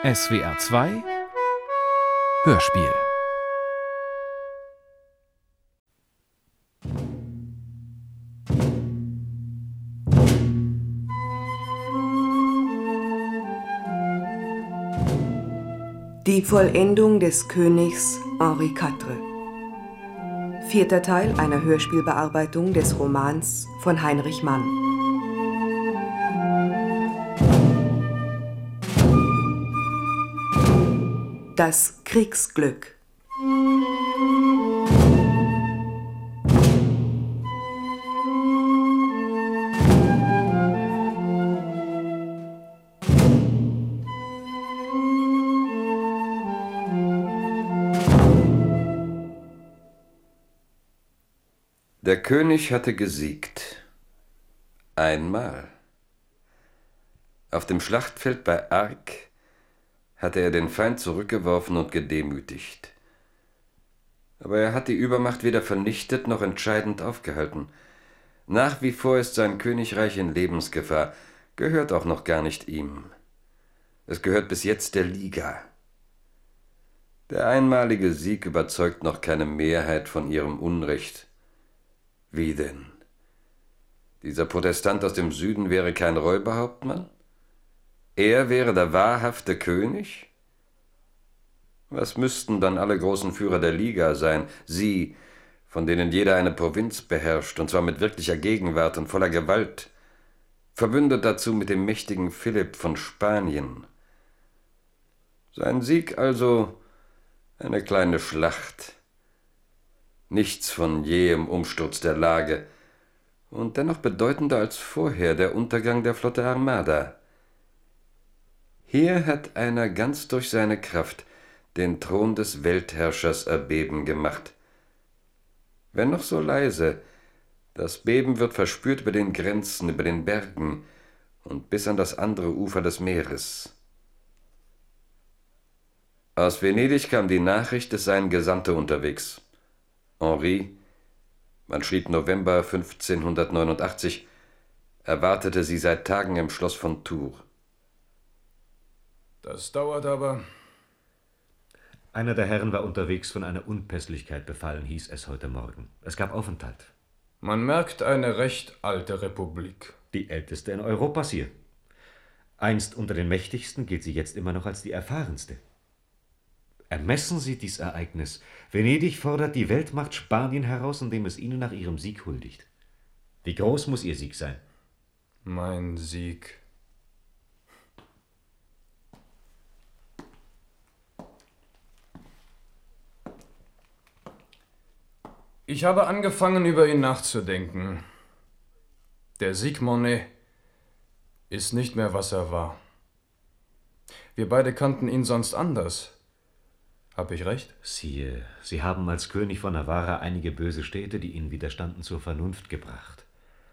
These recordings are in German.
SWR 2 Hörspiel. Die Vollendung des Königs Henri IV. Vierter Teil einer Hörspielbearbeitung des Romans von Heinrich Mann. Das Kriegsglück. Der König hatte gesiegt. Einmal. Auf dem Schlachtfeld bei Arques hatte er den Feind zurückgeworfen und gedemütigt. Aber er hat die Übermacht weder vernichtet noch entscheidend aufgehalten. Nach wie vor ist sein Königreich in Lebensgefahr, gehört auch noch gar nicht ihm. Es gehört bis jetzt der Liga. Der einmalige Sieg überzeugt noch keine Mehrheit von ihrem Unrecht. Wie denn? Dieser Protestant aus dem Süden wäre kein Räuberhauptmann? Er wäre der wahrhafte König? Was müssten dann alle großen Führer der Liga sein? Sie, von denen jeder eine Provinz beherrscht, und zwar mit wirklicher Gegenwart und voller Gewalt, verbündet dazu mit dem mächtigen Philipp von Spanien. Sein Sieg also eine kleine Schlacht. Nichts von jähem Umsturz der Lage und dennoch bedeutender als vorher der Untergang der Flotte Armada. Hier hat einer ganz durch seine Kraft den Thron des Weltherrschers erbeben gemacht. Wenn noch so leise, das Beben wird verspürt über den Grenzen, über den Bergen und bis an das andere Ufer des Meeres. Aus Venedig kam die Nachricht, es seien Gesandte unterwegs. Henri, man schrieb November 1589, erwartete sie seit Tagen im Schloss von Tours. Das dauert aber. Einer der Herren war unterwegs von einer Unpässlichkeit befallen, hieß es heute Morgen. Es gab Aufenthalt. Man merkt eine recht alte Republik. Die älteste in Europa, Sire. Einst unter den Mächtigsten gilt sie jetzt immer noch als die erfahrenste. Ermessen Sie dies Ereignis. Venedig fordert die Weltmacht Spanien heraus, indem es ihnen nach ihrem Sieg huldigt. Wie groß muss Ihr Sieg sein? Mein Sieg. Ich habe angefangen, über ihn nachzudenken. Der Sieg Mornay ist nicht mehr, was er war. Wir beide kannten ihn sonst anders. Hab ich recht? Sire, Sie haben als König von Navarra einige böse Städte, die Ihnen widerstanden, zur Vernunft gebracht.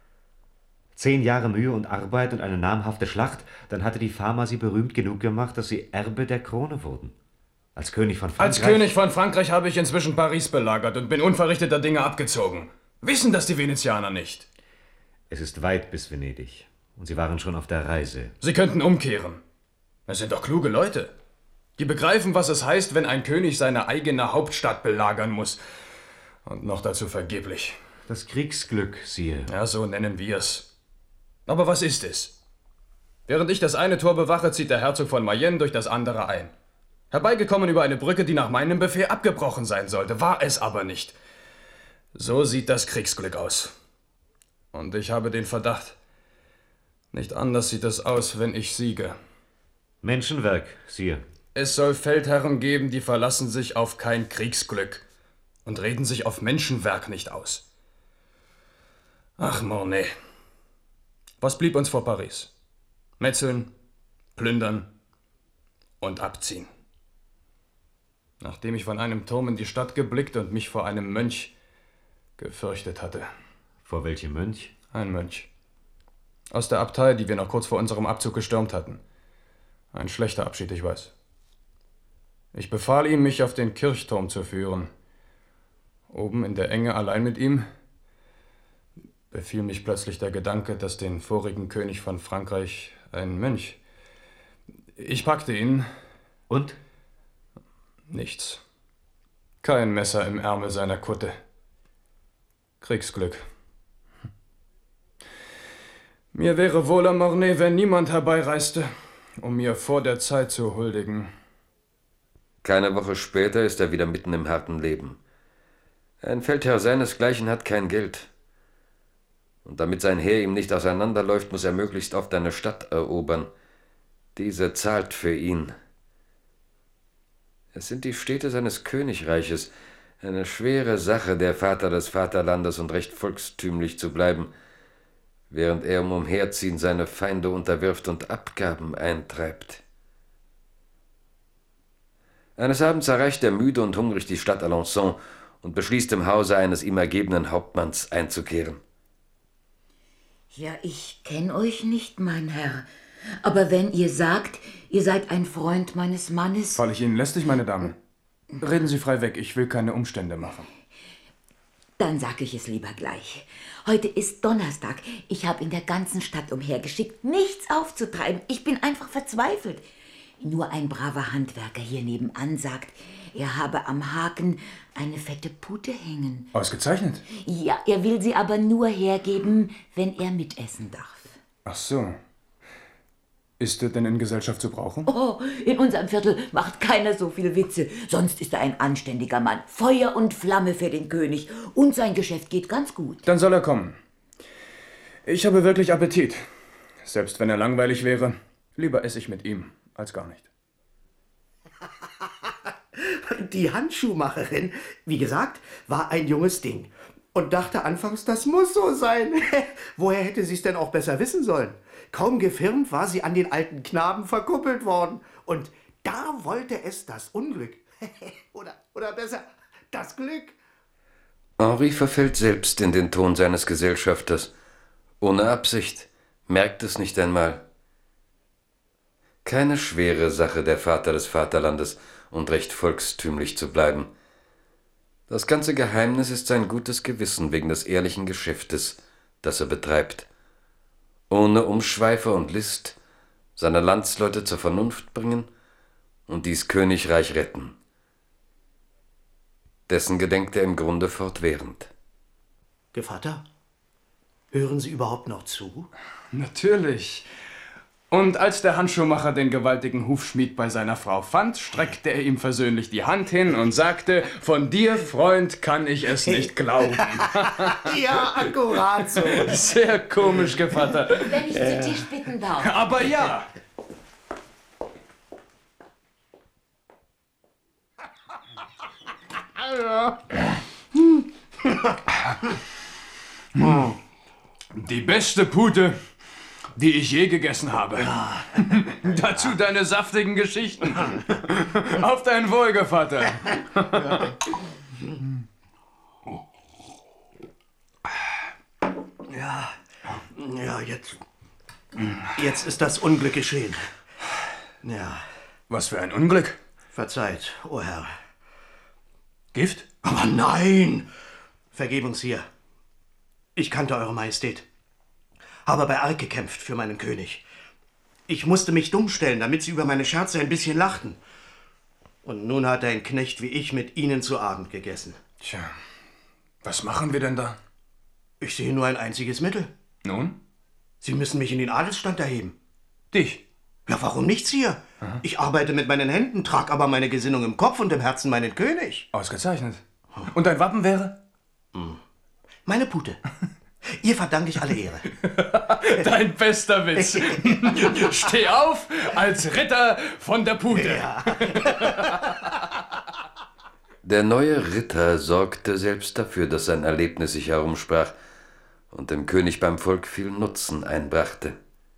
10 Jahre Mühe und Arbeit und eine namhafte Schlacht, dann hatte die Fama Sie berühmt genug gemacht, dass Sie Erbe der Krone wurden. Als König von Frankreich... Als König von Frankreich habe ich inzwischen Paris belagert und bin unverrichteter Dinge abgezogen. Wissen das die Venezianer nicht? Es ist weit bis Venedig und Sie waren schon auf der Reise. Sie könnten umkehren. Es sind doch kluge Leute. Die begreifen, was es heißt, wenn ein König seine eigene Hauptstadt belagern muss. Und noch dazu vergeblich. Das Kriegsglück, Sire. Ja, so nennen wir es. Aber was ist es? Während ich das eine Tor bewache, zieht der Herzog von Mayenne durch das andere ein. Herbeigekommen über eine Brücke, die nach meinem Befehl abgebrochen sein sollte, war es aber nicht. So sieht das Kriegsglück aus. Und ich habe den Verdacht, nicht anders sieht es aus, wenn ich siege. Menschenwerk, Sire. Es soll Feldherren geben, die verlassen sich auf kein Kriegsglück und reden sich auf Menschenwerk nicht aus. Ach, Mornay. Was blieb uns vor Paris? Metzeln, plündern und abziehen. Nachdem ich von einem Turm in die Stadt geblickt und mich vor einem Mönch gefürchtet hatte. Vor welchem Mönch? Ein Mönch. Aus der Abtei, die wir noch kurz vor unserem Abzug gestürmt hatten. Ein schlechter Abschied, ich weiß. Ich befahl ihm, mich auf den Kirchturm zu führen. Oben in der Enge allein mit ihm befiel mich plötzlich der Gedanke, dass den vorigen König von Frankreich ein Mönch... Ich packte ihn, Und? Nichts. Kein Messer im Ärmel seiner Kutte. Kriegsglück. Mir wäre wohler, Mornay, wenn niemand herbeireiste, um mir vor der Zeit zu huldigen. Keine Woche später ist er wieder mitten im harten Leben. Ein Feldherr seinesgleichen hat kein Geld. Und damit sein Heer ihm nicht auseinanderläuft, muss er möglichst oft eine Stadt erobern. Diese zahlt für ihn. Es sind die Städte seines Königreiches, eine schwere Sache, der Vater des Vaterlandes und recht volkstümlich zu bleiben, während er im Umherziehen seine Feinde unterwirft und Abgaben eintreibt. Eines Abends erreicht er müde und hungrig die Stadt Alençon und beschließt, im Hause eines ihm ergebenen Hauptmanns einzukehren. Ja, ich kenn euch nicht, mein Herr. Aber wenn ihr sagt, ihr seid ein Freund meines Mannes... Falle ich Ihnen lästig, meine Damen? Reden Sie frei weg, ich will keine Umstände machen. Dann sag ich es lieber gleich. Heute ist Donnerstag. Ich habe in der ganzen Stadt umhergeschickt, nichts aufzutreiben. Ich bin einfach verzweifelt. Nur ein braver Handwerker hier nebenan sagt, er habe am Haken eine fette Pute hängen. Ausgezeichnet. Ja, er will sie aber nur hergeben, wenn er mitessen darf. Ach so. Ist er denn in Gesellschaft zu brauchen? Oh, in unserem Viertel macht keiner so viel Witze. Sonst ist er ein anständiger Mann. Feuer und Flamme für den König. Und sein Geschäft geht ganz gut. Dann soll er kommen. Ich habe wirklich Appetit. Selbst wenn er langweilig wäre, lieber esse ich mit ihm als gar nicht. Die Handschuhmacherin, wie gesagt, war ein junges Ding und dachte anfangs, das muss so sein. Woher hätte sie es denn auch besser wissen sollen? Kaum gefirmt war sie an den alten Knaben verkuppelt worden. Und da wollte es das Unglück. oder besser, das Glück. Henri verfällt selbst in den Ton seines Gesellschafters. Ohne Absicht, merkt es nicht einmal. Keine schwere Sache, der Vater des Vaterlandes und recht volkstümlich zu bleiben. Das ganze Geheimnis ist sein gutes Gewissen wegen des ehrlichen Geschäftes, das er betreibt. Ohne Umschweife und List seine Landsleute zur Vernunft bringen und dies Königreich retten. Dessen gedenkt er im Grunde fortwährend. Gevatter, hören Sie überhaupt noch zu? Natürlich. Und als der Handschuhmacher den gewaltigen Hufschmied bei seiner Frau fand, streckte er ihm versöhnlich die Hand hin und sagte, von dir, Freund, kann ich es nicht glauben. Ja, akkurat so. Sehr komisch, Gevatter. Wenn ich zu Tisch bitten darf. Aber ja. Die beste Pute, die ich je gegessen habe. Ja. Dazu deine saftigen Geschichten. Auf dein Wohl, Gevatter. Ja, jetzt ist das Unglück geschehen. Ja. Was für ein Unglück. Verzeiht, o Herr. Gift? Aber nein! Vergebens hier. Ich kannte Eure Majestät. Habe bei Arc gekämpft für meinen König. Ich musste mich dumm stellen, damit Sie über meine Scherze ein bisschen lachten. Und nun hat ein Knecht wie ich mit Ihnen zu Abend gegessen. Tja, was machen wir denn da? Ich sehe nur ein einziges Mittel. Nun? Sie müssen mich in den Adelsstand erheben. Dich? Ja, warum nichts hier? Aha. Ich arbeite mit meinen Händen, trage aber meine Gesinnung im Kopf und im Herzen meinen König. Ausgezeichnet. Und dein Wappen wäre? Meine Pute. Ihr verdanke ich alle Ehre. Dein bester Witz. Steh auf als Ritter von der Pute. Ja. Der neue Ritter sorgte selbst dafür, dass sein Erlebnis sich herumsprach und dem König beim Volk viel Nutzen einbrachte.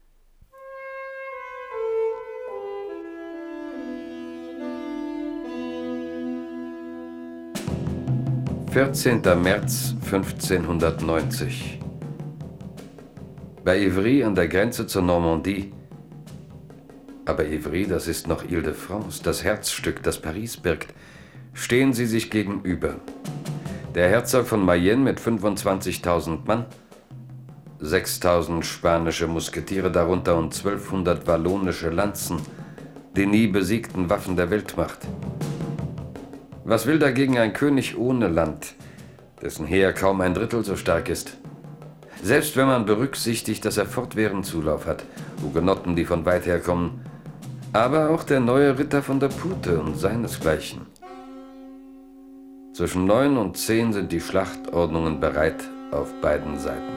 14. März 1590. Bei Ivry an der Grenze zur Normandie. Aber Ivry, das ist noch Ile-de-France, das Herzstück, das Paris birgt, stehen sie sich gegenüber. Der Herzog von Mayenne mit 25.000 Mann, 6.000 spanische Musketiere darunter und 1200 wallonische Lanzen, die nie besiegten Waffen der Weltmacht. Was will dagegen ein König ohne Land, dessen Heer kaum ein Drittel so stark ist? Selbst wenn man berücksichtigt, dass er fortwährend Zulauf hat, Hugenotten, die von weit her kommen, aber auch der neue Ritter von der Pute und seinesgleichen. Zwischen 9 und 10 sind die Schlachtordnungen bereit auf beiden Seiten.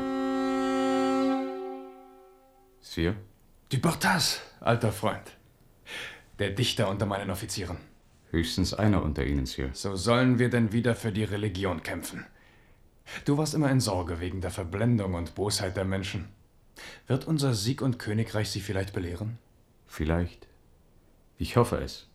Sire? Du Bartas, alter Freund. Der Dichter unter meinen Offizieren. Höchstens einer unter Ihnen, Sire. So sollen wir denn wieder für die Religion kämpfen. Du warst immer in Sorge wegen der Verblendung und Bosheit der Menschen. Wird unser Sieg und Königreich Sie vielleicht belehren? Vielleicht. Ich hoffe es.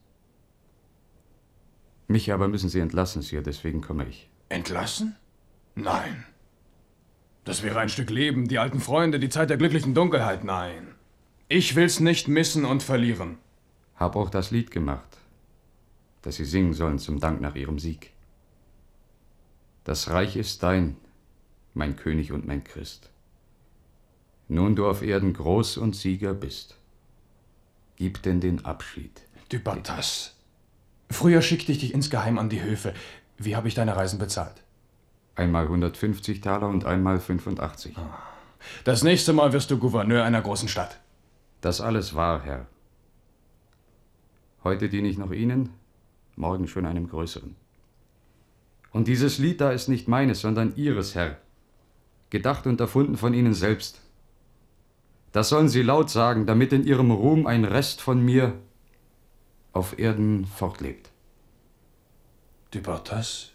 Mich aber müssen Sie entlassen, Sire, deswegen komme ich. Entlassen? Nein. Das wäre ein Stück Leben, die alten Freunde, die Zeit der glücklichen Dunkelheit. Nein. Ich will's nicht missen und verlieren. Hab auch das Lied gemacht, das Sie singen sollen zum Dank nach Ihrem Sieg. Das Reich ist dein, mein König und mein Christ. Nun du auf Erden groß und Sieger bist, gib denn den Abschied. Du Bartas. Früher schickte ich dich insgeheim an die Höfe. Wie habe ich deine Reisen bezahlt? Einmal 150 Taler und einmal 85. Das nächste Mal wirst du Gouverneur einer großen Stadt. Das alles wahr, Herr. Heute diene ich noch Ihnen, morgen schon einem Größeren. Und dieses Lied da ist nicht meines, sondern Ihres, Herr. Gedacht und erfunden von Ihnen selbst. Das sollen Sie laut sagen, damit in Ihrem Ruhm ein Rest von mir auf Erden fortlebt. Du Bartas?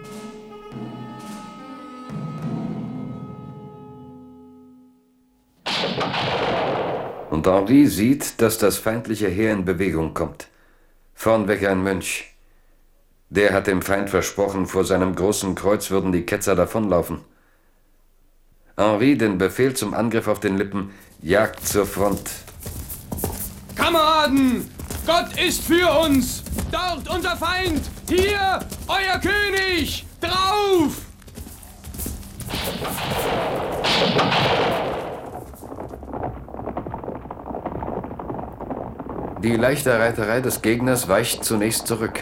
Und Henri sieht, dass das feindliche Heer in Bewegung kommt. Vornweg ein Mönch. Der hat dem Feind versprochen, vor seinem großen Kreuz würden die Ketzer davonlaufen. Henri, den Befehl zum Angriff auf den Lippen, jagt zur Front. Kameraden! Gott ist für uns! Dort unser Feind! Hier euer König! Drauf! Die leichte Reiterei des Gegners weicht zunächst zurück.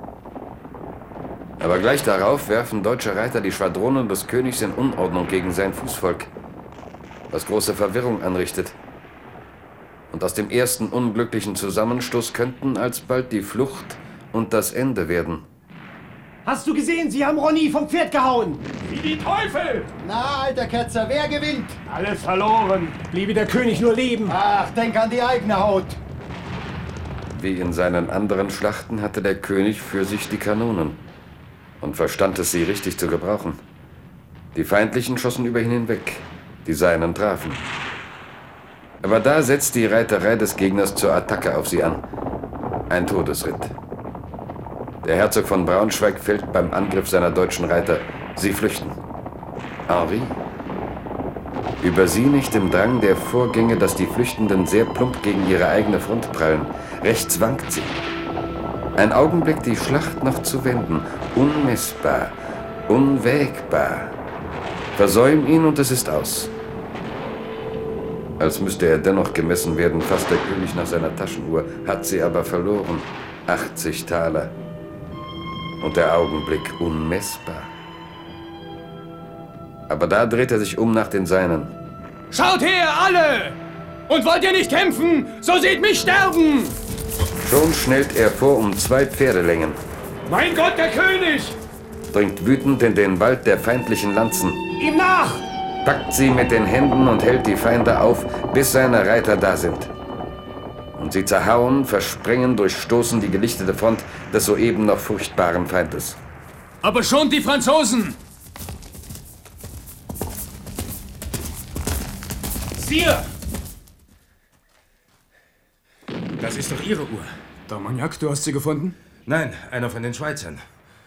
Aber gleich darauf werfen deutsche Reiter die Schwadronen des Königs in Unordnung gegen sein Fußvolk, was große Verwirrung anrichtet. Und aus dem ersten unglücklichen Zusammenstoß könnten alsbald die Flucht und das Ende werden. Hast du gesehen, sie haben Ronny vom Pferd gehauen. Wie die Teufel! Na, alter Ketzer, wer gewinnt? Alles verloren. Bliebe der König nur leben. Ach, denk an die eigene Haut. Wie in seinen anderen Schlachten hatte der König für sich die Kanonen und verstand es, sie richtig zu gebrauchen. Die Feindlichen schossen über ihn hinweg, die seinen trafen. Aber da setzt die Reiterei des Gegners zur Attacke auf sie an. Ein Todesritt. Der Herzog von Braunschweig fällt beim Angriff seiner deutschen Reiter. Sie flüchten. Henri? Über sie nicht im Drang der Vorgänge, dass die Flüchtenden sehr plump gegen ihre eigene Front prallen. Rechts wankt sie. Ein Augenblick, die Schlacht noch zu wenden. Unmessbar, unwägbar. Versäum ihn und es ist aus. Als müsste er dennoch gemessen werden, fasst der König nach seiner Taschenuhr, hat sie aber verloren. 80 Taler. Und der Augenblick unmessbar. Aber da dreht er sich um nach den Seinen. Schaut her, alle! Und wollt ihr nicht kämpfen, so seht mich sterben! Schon schnellt er vor um 2 Pferdelängen. Mein Gott, der König! Dringt wütend in den Wald der feindlichen Lanzen. Ihm nach! Packt sie mit den Händen und hält die Feinde auf, bis seine Reiter da sind. Und sie zerhauen, versprengen, durchstoßen die gelichtete Front des soeben noch furchtbaren Feindes. Aber schont die Franzosen! Sire! Das ist doch Ihre Uhr. D'Armagnac, du hast sie gefunden? Nein, einer von den Schweizern.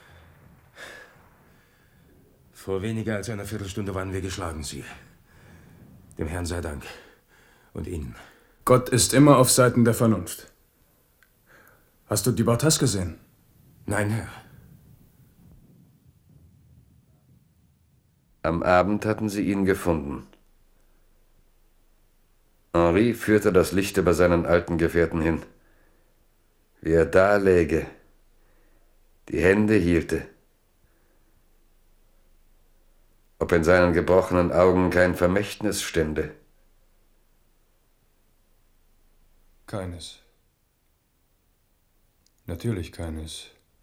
Vor weniger als einer Viertelstunde waren wir geschlagen, Sire. Dem Herrn sei Dank. Und Ihnen. Gott ist immer auf Seiten der Vernunft. Hast du die Bartas gesehen? Nein, Herr. Am Abend hatten sie ihn gefunden. Henri führte das Licht über seinen alten Gefährten hin. wie er da läge, die Hände hielte, ob in seinen gebrochenen Augen kein Vermächtnis stände. Keines. Natürlich keines.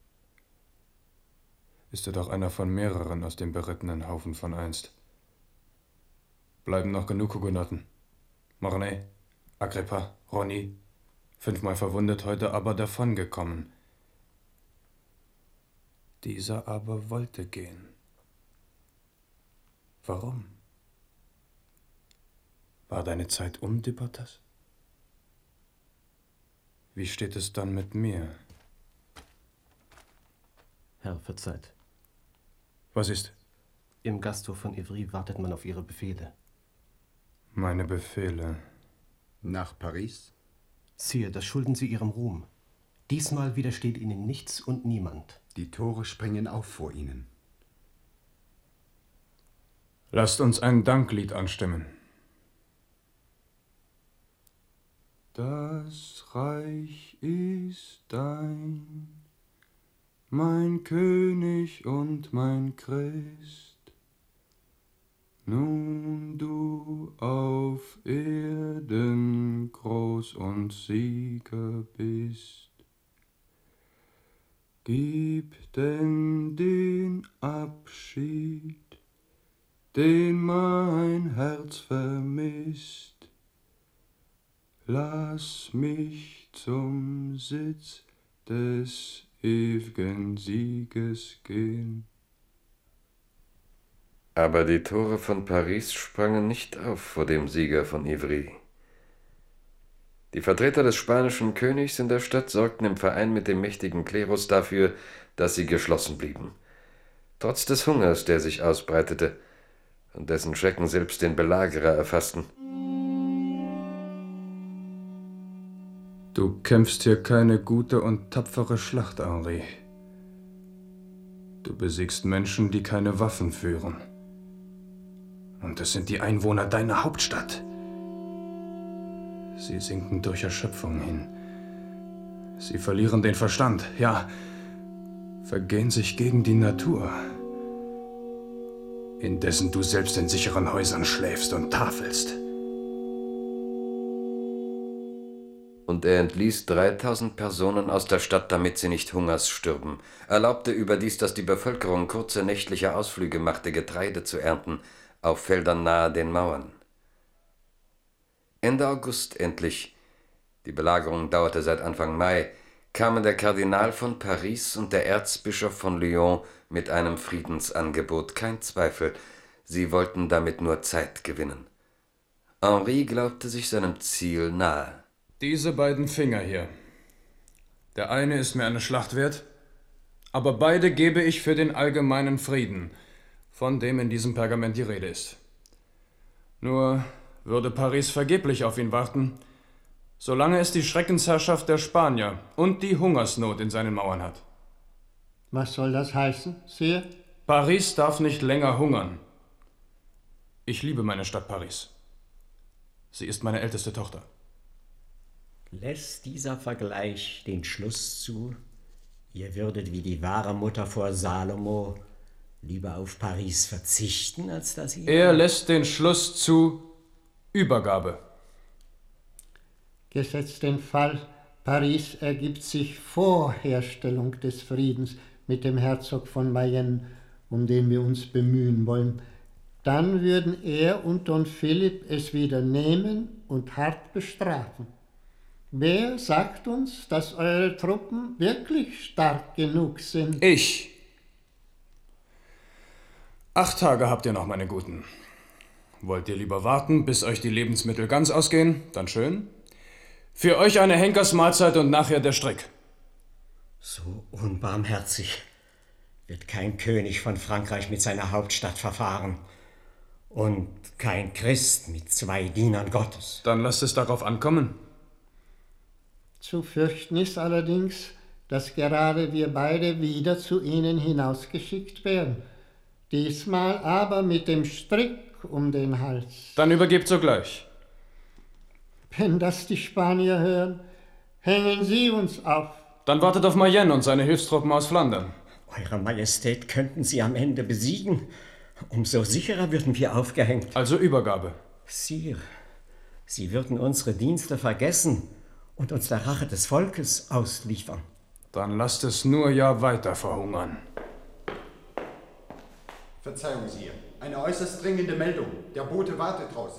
Ist er doch einer von mehreren aus dem berittenen Haufen von einst. Bleiben noch genug Hugenotten. Mornay, Agrippa, Rosny, 5-mal verwundet, heute aber davongekommen. Dieser aber wollte gehen. Warum? War deine Zeit um, de Bottas? Wie steht es dann mit mir? Herr, verzeiht. Was ist? Im Gasthof von Ivry wartet man auf Ihre Befehle. Meine Befehle. Nach Paris? Sire, das schulden Sie Ihrem Ruhm. Diesmal widersteht Ihnen nichts und niemand. Die Tore springen auf vor Ihnen. Lasst uns ein Danklied anstimmen. Das Reich ist dein, mein König und mein Christ. Nun du auf Erden groß und Sieger bist. Gib denn den Abschied, den mein Herz vermisst. Lass mich zum Sitz des ewigen Sieges gehen. Aber die Tore von Paris sprangen nicht auf vor dem Sieger von Ivry. Die Vertreter des spanischen Königs in der Stadt sorgten im Verein mit dem mächtigen Klerus dafür, dass sie geschlossen blieben. Trotz des Hungers, der sich ausbreitete und dessen Schrecken selbst den Belagerer erfassten. Du kämpfst hier keine gute und tapfere Schlacht, Henri. Du besiegst Menschen, die keine Waffen führen. Und es sind die Einwohner deiner Hauptstadt. Sie sinken durch Erschöpfung hin. Sie verlieren den Verstand, ja, vergehen sich gegen die Natur. Indessen du selbst in sicheren Häusern schläfst und tafelst. Und er entließ 3000 Personen aus der Stadt, damit sie nicht Hungers stürben, erlaubte überdies, dass die Bevölkerung kurze nächtliche Ausflüge machte, Getreide zu ernten, auf Feldern nahe den Mauern. Ende August endlich, die Belagerung dauerte seit Anfang Mai, kamen der Kardinal von Paris und der Erzbischof von Lyon mit einem Friedensangebot, kein Zweifel, sie wollten damit nur Zeit gewinnen. Henri glaubte sich seinem Ziel nahe. Diese beiden Finger hier. Der eine ist mir eine Schlacht wert, aber beide gebe ich für den allgemeinen Frieden, von dem in diesem Pergament die Rede ist. Nur würde Paris vergeblich auf ihn warten, solange es die Schreckensherrschaft der Spanier und die Hungersnot in seinen Mauern hat. Was soll das heißen, Sire? Paris darf nicht länger hungern. Ich liebe meine Stadt Paris. Sie ist meine älteste Tochter. Lässt dieser Vergleich den Schluss zu, ihr würdet wie die wahre Mutter vor Salomo lieber auf Paris verzichten, als dass ihr... Er lässt den Schluss zu Übergabe. Gesetzt den Fall, Paris ergibt sich vor Herstellung des Friedens mit dem Herzog von Mayenne, um den wir uns bemühen wollen, dann würden er und Don Philipp es wieder nehmen und hart bestrafen. Wer sagt uns, dass eure Truppen wirklich stark genug sind? Ich. 8 Tage habt ihr noch, meine Guten. Wollt ihr lieber warten, bis euch die Lebensmittel ganz ausgehen? Dann schön. Für euch eine Henkersmahlzeit und nachher der Strick. So unbarmherzig wird kein König von Frankreich mit seiner Hauptstadt verfahren. Und kein Christ mit 2 Dienern Gottes. Dann lasst es darauf ankommen. Zu fürchten ist allerdings, dass gerade wir beide wieder zu ihnen hinausgeschickt werden. Diesmal aber mit dem Strick um den Hals. Dann übergebt sogleich. Wenn das die Spanier hören, hängen sie uns auf. Dann wartet auf Mayenne und seine Hilfstruppen aus Flandern. Eure Majestät könnten sie am Ende besiegen. Umso sicherer würden wir aufgehängt. Also Übergabe. Sire, Sie würden unsere Dienste vergessen und uns der Rache des Volkes ausliefern. Dann lasst es nur ja weiter verhungern. Verzeihung, Sire. Eine äußerst dringende Meldung. Der Bote wartet draußen.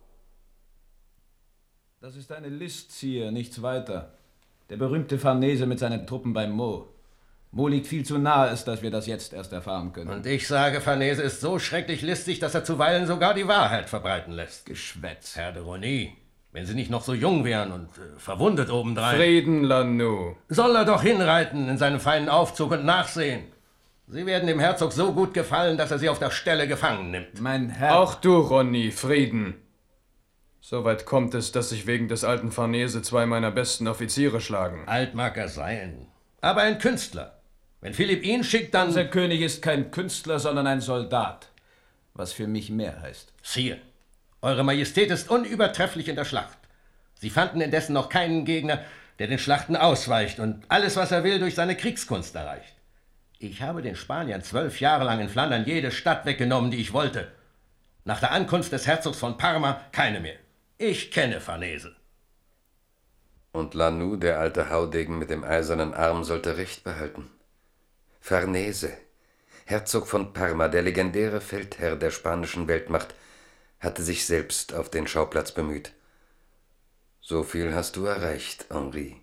Das ist eine List, Sire, nichts weiter. Der berühmte Farnese mit seinen Truppen beim Meaux. Meaux liegt viel zu nahe, als dass wir das jetzt erst erfahren können. Und ich sage, Farnese ist so schrecklich listig, dass er zuweilen sogar die Wahrheit verbreiten lässt. Geschwätz. Herr de Rosny, wenn Sie nicht noch so jung wären und verwundet obendrein. Frieden, Lannoy. Soll er doch hinreiten in seinem feinen Aufzug und nachsehen. Sie werden dem Herzog so gut gefallen, dass er Sie auf der Stelle gefangen nimmt. Mein Herr. Auch du, Rosny, Frieden. Soweit kommt es, dass sich wegen des alten Farnese 2 meiner besten Offiziere schlagen. Alt mag er sein, aber ein Künstler. Wenn Philipp ihn schickt, dann... Unser König ist kein Künstler, sondern ein Soldat. Was für mich mehr heißt. Sire, Eure Majestät ist unübertrefflich in der Schlacht. Sie fanden indessen noch keinen Gegner, der den Schlachten ausweicht und alles, was er will, durch seine Kriegskunst erreicht. Ich habe den Spaniern 12 Jahre lang in Flandern jede Stadt weggenommen, die ich wollte. Nach der Ankunft des Herzogs von Parma keine mehr. Ich kenne Farnese. Und Lannoy, der alte Haudegen mit dem eisernen Arm, sollte Recht behalten. Farnese, Herzog von Parma, der legendäre Feldherr der spanischen Weltmacht, hatte sich selbst auf den Schauplatz bemüht. So viel hast du erreicht, Henri.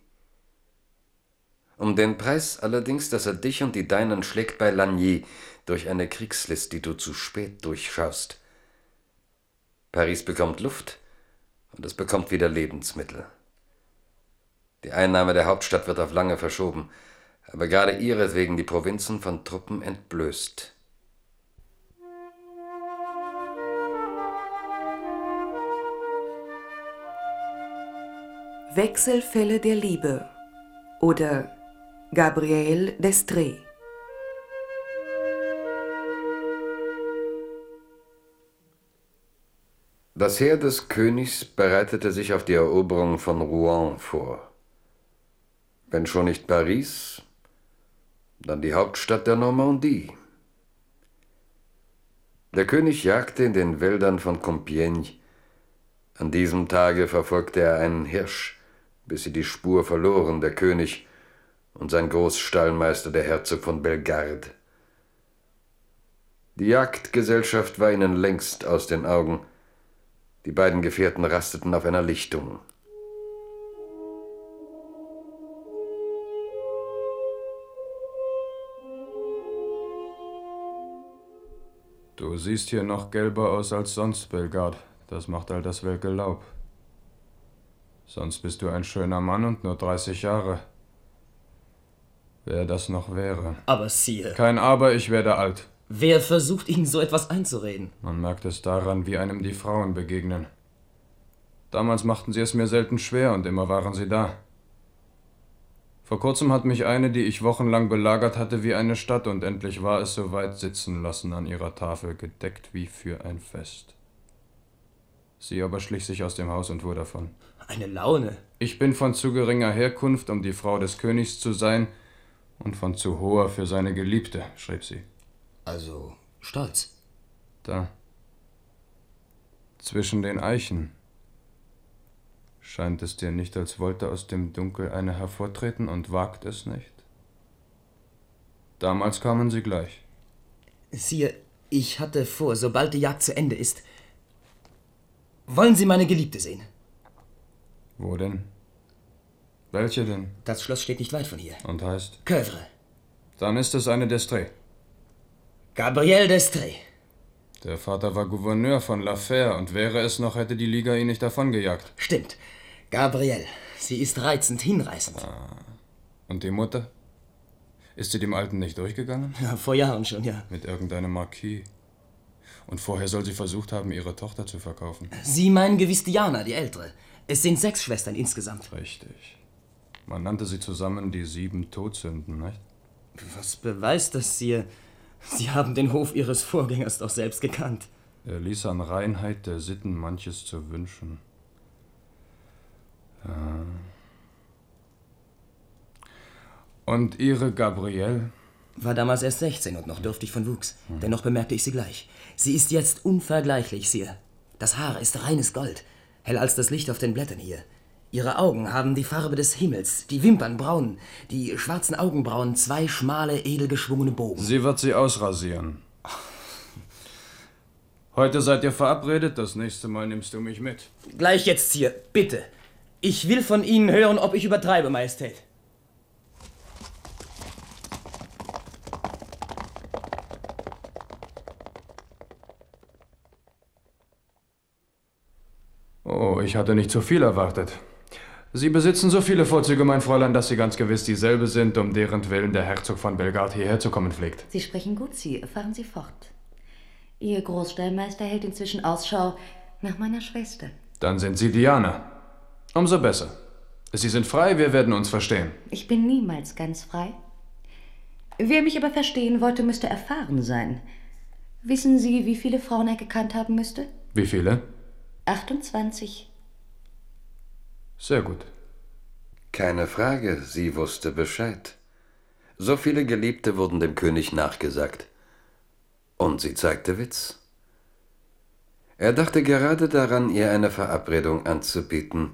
Um den Preis allerdings, dass er dich und die Deinen schlägt bei Lagny durch eine Kriegslist, die du zu spät durchschaust. Paris bekommt Luft und es bekommt wieder Lebensmittel. Die Einnahme der Hauptstadt wird auf lange verschoben, aber gerade ihretwegen die Provinzen von Truppen entblößt. Wechselfälle der Liebe oder Gabriel d'Estrées. Das Heer des Königs bereitete sich auf die Eroberung von Rouen vor. Wenn schon nicht Paris, dann die Hauptstadt der Normandie. Der König jagte in den Wäldern von Compiègne. An diesem Tage verfolgte er einen Hirsch, bis sie die Spur verloren, der König und sein Großstallmeister, der Herzog von Bellegarde. Die Jagdgesellschaft war ihnen längst aus den Augen. Die beiden Gefährten rasteten auf einer Lichtung. Du siehst hier noch gelber aus als sonst, Bellegarde. Das macht all das welke Laub. Sonst bist du ein schöner Mann und nur 30 Jahre. Wer das noch wäre. Aber Sire... Kein Aber, ich werde alt. Wer versucht, Ihnen so etwas einzureden? Man merkt es daran, wie einem die Frauen begegnen. Damals machten sie es mir selten schwer und immer waren sie da. Vor kurzem hat mich eine, die ich wochenlang belagert hatte, wie eine Stadt, und endlich war es soweit, sitzen lassen an ihrer Tafel, gedeckt wie für ein Fest. Sie aber schlich sich aus dem Haus und fuhr davon. Eine Laune. Ich bin von zu geringer Herkunft, um die Frau des Königs zu sein, und von zu hoher für seine Geliebte, schrieb sie. Also stolz. Da. Zwischen den Eichen. Scheint es dir nicht, als wollte aus dem Dunkel eine hervortreten und wagt es nicht? Damals kamen sie gleich. Sire, ich hatte vor, sobald die Jagd zu Ende ist... Wollen Sie meine Geliebte sehen? Wo denn? Welche denn? Das Schloss steht nicht weit von hier. Und heißt? Coeuvres. Dann ist es eine d'Estrées. Gabriel d'Estrées. Der Vater war Gouverneur von La Fère, und wäre es noch, hätte die Liga ihn nicht davongejagt. Stimmt. Gabrielle. Sie ist reizend, hinreißend. Ah. Und die Mutter? Ist sie dem Alten nicht durchgegangen? Ja, vor Jahren schon, ja. Mit irgendeinem Marquis. Und vorher soll sie versucht haben, ihre Tochter zu verkaufen. Sie meinen gewiss Diana, die Ältere. Es sind 6 Schwestern insgesamt. Richtig. Man nannte sie zusammen die 7 Todsünden, nicht? Was beweist das, Sire? Sie haben den Hof Ihres Vorgängers doch selbst gekannt. Er ließ an Reinheit der Sitten manches zu wünschen. Ja. Und Ihre Gabrielle? War damals erst 16 und noch dürftig von Wuchs. Dennoch bemerkte ich sie gleich. Sie ist jetzt unvergleichlich, Sire. Das Haar ist reines Gold, hell als das Licht auf den Blättern hier. Ihre Augen haben die Farbe des Himmels, die Wimpern braun, die schwarzen Augenbrauen 2 schmale, edel geschwungene Bogen. Sie wird sie ausrasieren. Heute seid ihr verabredet, das nächste Mal nimmst du mich mit. Gleich jetzt, Sire, bitte. Ich will von Ihnen hören, ob ich übertreibe, Majestät. Oh, ich hatte nicht so viel erwartet. Sie besitzen so viele Vorzüge, mein Fräulein, dass Sie ganz gewiss dieselbe sind, um deren Willen der Herzog von Bellegarde hierher zu kommen pflegt. Sie sprechen gut, Sire. Fahren Sie fort. Ihr Großstallmeister hält inzwischen Ausschau nach meiner Schwester. Dann sind Sie Diana. Umso besser. Sie sind frei, wir werden uns verstehen. Ich bin niemals ganz frei. Wer mich aber verstehen wollte, müsste erfahren sein. Wissen Sie, wie viele Frauen er gekannt haben müsste? Wie viele? 28. Sehr gut. Keine Frage, sie wusste Bescheid. So viele Geliebte wurden dem König nachgesagt. Und sie zeigte Witz. Er dachte gerade daran, ihr eine Verabredung anzubieten.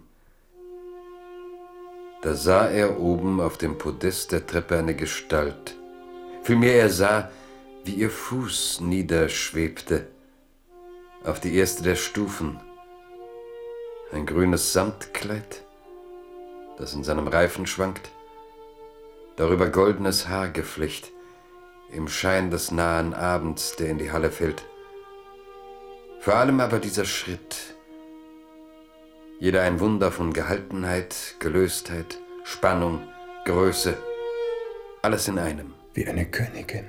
Da sah er oben auf dem Podest der Treppe eine Gestalt. Vielmehr er sah, wie ihr Fuß niederschwebte auf die erste der Stufen. Ein grünes Samtkleid, das in seinem Reifen schwankt, darüber goldenes Haargeflecht im Schein des nahen Abends, der in die Halle fällt. Vor allem aber dieser Schritt, jeder ein Wunder von Gehaltenheit, Gelöstheit, Spannung, Größe, alles in einem. Wie eine Königin.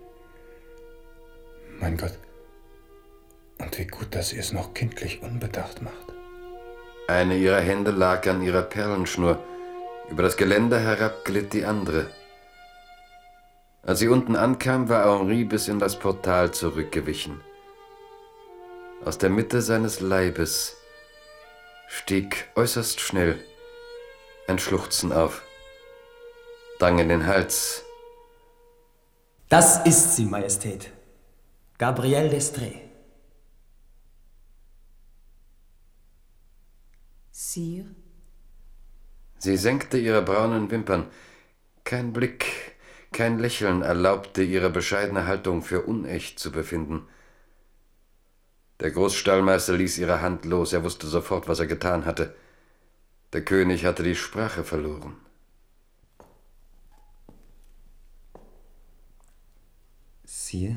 Mein Gott, und wie gut, dass sie es noch kindlich unbedacht macht. Eine ihrer Hände lag an ihrer Perlenschnur, über das Geländer herab glitt die andere. Als sie unten ankam, war Henri bis in das Portal zurückgewichen. Aus der Mitte seines Leibes stieg äußerst schnell ein Schluchzen auf, drang in den Hals. Das ist sie, Majestät. Gabrielle d'Estrées. Sire? Sie senkte ihre braunen Wimpern. Kein Blick, kein Lächeln erlaubte, ihre bescheidene Haltung für unecht zu befinden. Der Großstallmeister ließ ihre Hand los. Er wusste sofort, was er getan hatte. Der König hatte die Sprache verloren. Sire?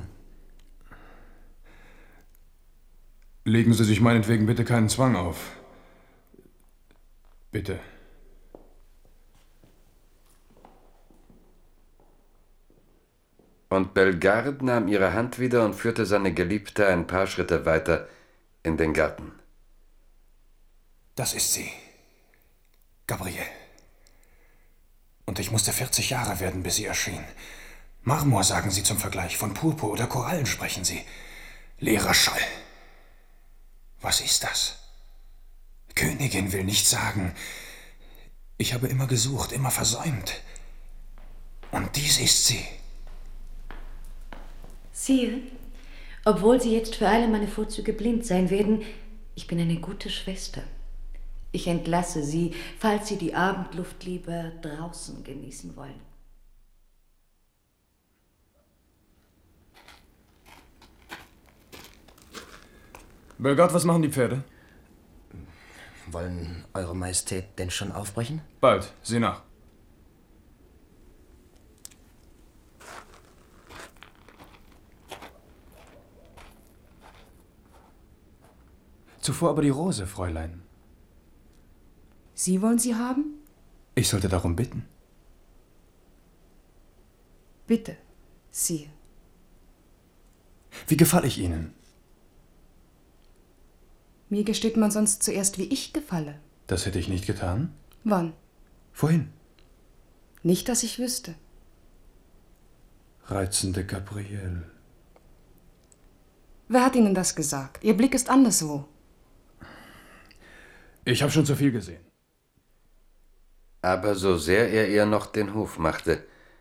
Legen Sie sich meinetwegen bitte keinen Zwang auf. Bitte. Und Bellegarde nahm ihre Hand wieder und führte seine Geliebte ein paar Schritte weiter in den Garten. Das ist sie. Gabrielle. Und ich musste 40 Jahre werden, bis sie erschien. Marmor sagen Sie zum Vergleich, von Purpur oder Korallen sprechen Sie. Leerer Schall. Was ist das? Königin will nicht sagen. Ich habe immer gesucht, immer versäumt. Und dies ist sie. Sire, obwohl Sie jetzt für alle meine Vorzüge blind sein werden, ich bin eine gute Schwester. Ich entlasse Sie, falls Sie die Abendluft lieber draußen genießen wollen. Bellegarde, was machen die Pferde? Wollen Eure Majestät denn schon aufbrechen? Bald, sieh nach. Zuvor aber die Rose, Fräulein. Sie wollen sie haben? Ich sollte darum bitten. Bitte, Sire. Wie gefalle ich Ihnen? Mir gesteht man sonst zuerst, wie ich gefalle. Das hätte ich nicht getan? Wann? Vorhin. Nicht, dass ich wüsste. Reizende Gabrielle. Wer hat Ihnen das gesagt? Ihr Blick ist anderswo. Ich habe schon zu viel gesehen. Aber so sehr er ihr noch den Hof machte,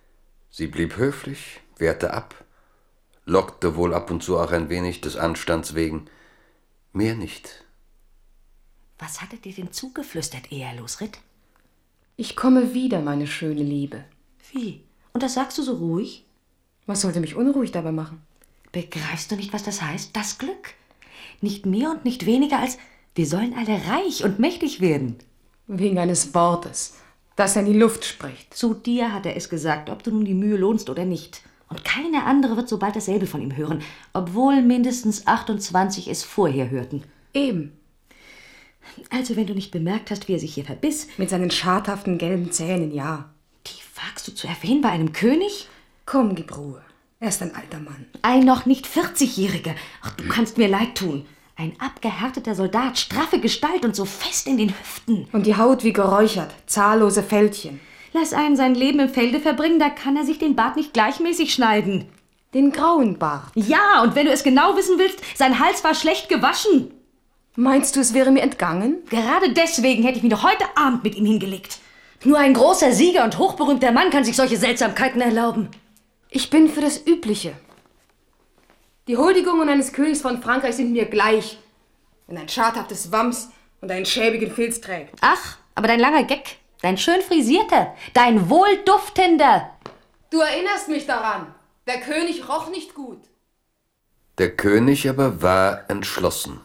Sie blieb höflich, wehrte ab, lockte wohl ab und zu auch ein wenig des Anstands wegen, mehr nicht. Was hatte dir denn zugeflüstert, ehe er losritt? Ich komme wieder, meine schöne Liebe. Wie? Und das sagst du so ruhig? Was sollte mich unruhig dabei machen? Begreifst du nicht, was das heißt? Das Glück. Nicht mehr und nicht weniger als, wir sollen alle reich und mächtig werden. Wegen eines Wortes, das in die Luft spricht. Zu dir hat er es gesagt, ob du nun die Mühe lohnst oder nicht. Und keine andere wird so bald dasselbe von ihm hören, obwohl mindestens 28 es vorher hörten. Eben. Also, wenn du nicht bemerkt hast, wie er sich hier verbiss. Mit seinen schadhaften gelben Zähnen, ja. Die wagst du zu erwähnen bei einem König? Komm, gib Ruhe. Er ist ein alter Mann. Ein noch nicht 40-Jähriger. Ach, du kannst mir leid tun. Ein abgehärteter Soldat, straffe Gestalt und so fest in den Hüften. Und die Haut wie geräuchert, zahllose Fältchen. Lass einen sein Leben im Felde verbringen, da kann er sich den Bart nicht gleichmäßig schneiden. Den grauen Bart? Ja, und wenn du es genau wissen willst, sein Hals war schlecht gewaschen. Meinst du, es wäre mir entgangen? Gerade deswegen hätte ich mich noch heute Abend mit ihm hingelegt. Nur ein großer Sieger und hochberühmter Mann kann sich solche Seltsamkeiten erlauben. Ich bin für das Übliche. Die Huldigungen eines Königs von Frankreich sind mir gleich, wenn ein schadhaftes Wams und einen schäbigen Filz trägt. Ach, aber dein langer Geck, dein schön frisierter, dein wohlduftender. Du erinnerst mich daran. Der König roch nicht gut. Der König aber war entschlossen.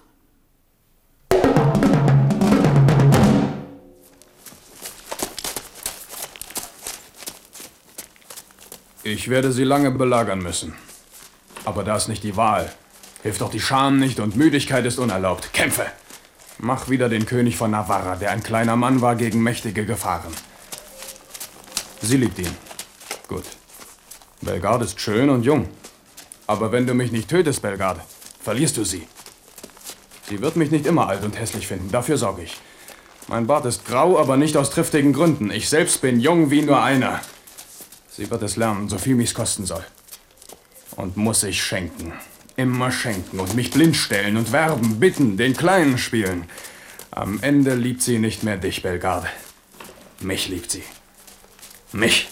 Ich werde sie lange belagern müssen. Aber da ist nicht die Wahl. Hilft auch die Scham nicht und Müdigkeit ist unerlaubt. Kämpfe! Mach wieder den König von Navarra, der ein kleiner Mann war gegen mächtige Gefahren. Sie liebt ihn. Gut. Bellegarde ist schön und jung. Aber wenn du mich nicht tötest, Bellegarde, verlierst du sie. Sie wird mich nicht immer alt und hässlich finden, dafür sorge ich. Mein Bart ist grau, aber nicht aus triftigen Gründen. Ich selbst bin jung wie nur einer. Sie wird es lernen, so viel mich's kosten soll. Und muss ich schenken. Immer schenken und mich blind stellen und werben, bitten, den Kleinen spielen. Am Ende liebt sie nicht mehr dich, Bellegarde. Mich liebt sie. Mich.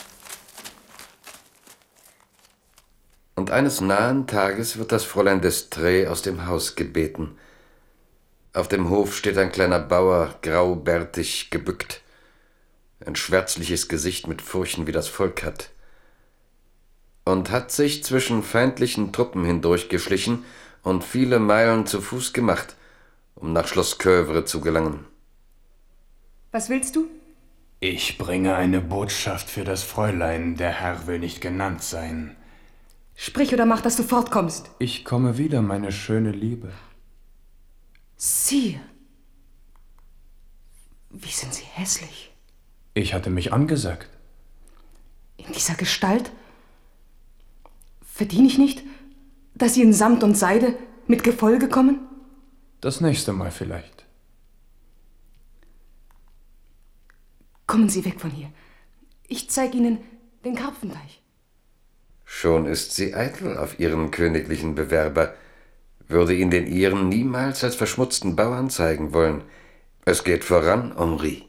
Und eines nahen Tages wird das Fräulein d'Estrées aus dem Haus gebeten. Auf dem Hof steht ein kleiner Bauer, graubärtig, gebückt. Ein schwärzliches Gesicht mit Furchen, wie das Volk hat. Und hat sich zwischen feindlichen Truppen hindurchgeschlichen und viele Meilen zu Fuß gemacht, um nach Schloss Coevres zu gelangen. Was willst du? Ich bringe eine Botschaft für das Fräulein. Der Herr will nicht genannt sein. Sprich oder mach, dass du fortkommst. Ich komme wieder, meine schöne Liebe. Sire. Wie sind Sie hässlich. Ich hatte mich angesagt. In dieser Gestalt? Verdiene ich nicht, dass Sie in Samt und Seide mit Gefolge kommen? Das nächste Mal vielleicht. Kommen Sie weg von hier. Ich zeige Ihnen den Karpfenteich. Schon ist sie eitel auf ihren königlichen Bewerber, würde ihn den ihren niemals als verschmutzten Bauern zeigen wollen. Es geht voran, Henri.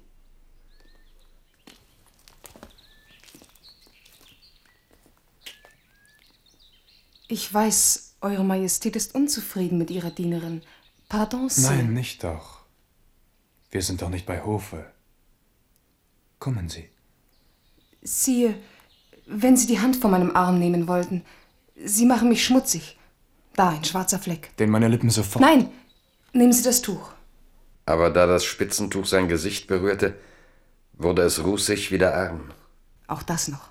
Ich weiß, Eure Majestät ist unzufrieden mit Ihrer Dienerin. Pardon, Sire. Nein, nicht doch. Wir sind doch nicht bei Hofe. Kommen Sie. Sire, wenn Sie die Hand von meinem Arm nehmen wollten. Sie machen mich schmutzig. Da, ein schwarzer Fleck. Den meine Lippen sofort... Nein, nehmen Sie das Tuch. Aber da das Spitzentuch sein Gesicht berührte, wurde es rußig wie der Arm. Auch das noch.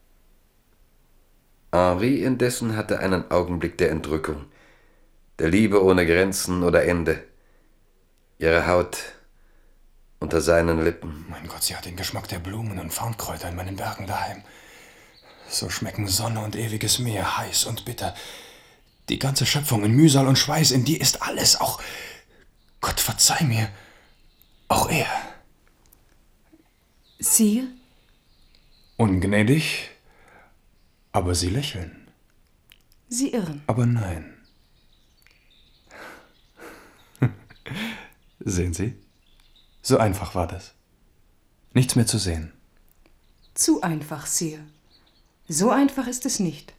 Henri indessen hatte einen Augenblick der Entrückung, der Liebe ohne Grenzen oder Ende. Ihre Haut unter seinen Lippen. Mein Gott, sie hat den Geschmack der Blumen und Farnkräuter in meinen Bergen daheim. So schmecken Sonne und ewiges Meer, heiß und bitter. Die ganze Schöpfung in Mühsal und Schweiß, in die ist alles, auch... Gott verzeih mir, auch er. Sire? Ungnädig, aber Sie lächeln. Sie irren. Aber nein. Sehen Sie? So einfach war das. Nichts mehr zu sehen. Zu einfach, Sire. So einfach ist es nicht.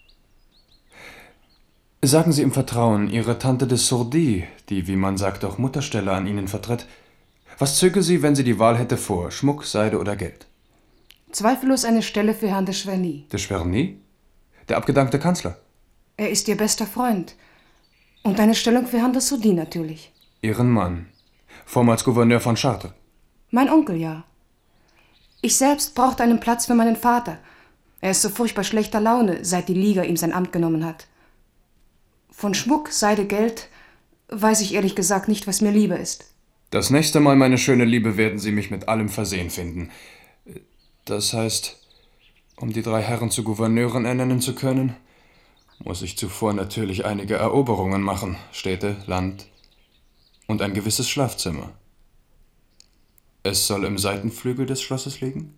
Sagen Sie im Vertrauen, Ihre Tante de Sourdis, die, wie man sagt, auch Mutterstelle an Ihnen vertritt, was zöge sie, wenn sie die Wahl hätte vor Schmuck, Seide oder Geld? Zweifellos eine Stelle für Herrn de Chverny. De Chverny? Der abgedankte Kanzler? Er ist Ihr bester Freund. Und eine Stellung für Herrn de Sourdis natürlich. Ihren Mann. Vormals Gouverneur von Chartres. Mein Onkel, ja. Ich selbst brauchte einen Platz für meinen Vater. Er ist so furchtbar schlechter Laune, seit die Liga ihm sein Amt genommen hat. Von Schmuck, Seide, Geld weiß ich ehrlich gesagt nicht, was mir lieber ist. Das nächste Mal, meine schöne Liebe, werden Sie mich mit allem versehen finden. Das heißt, um die 3 Herren zu Gouverneuren ernennen zu können, muss ich zuvor natürlich einige Eroberungen machen. Städte, Land und ein gewisses Schlafzimmer. Es soll im Seitenflügel des Schlosses liegen?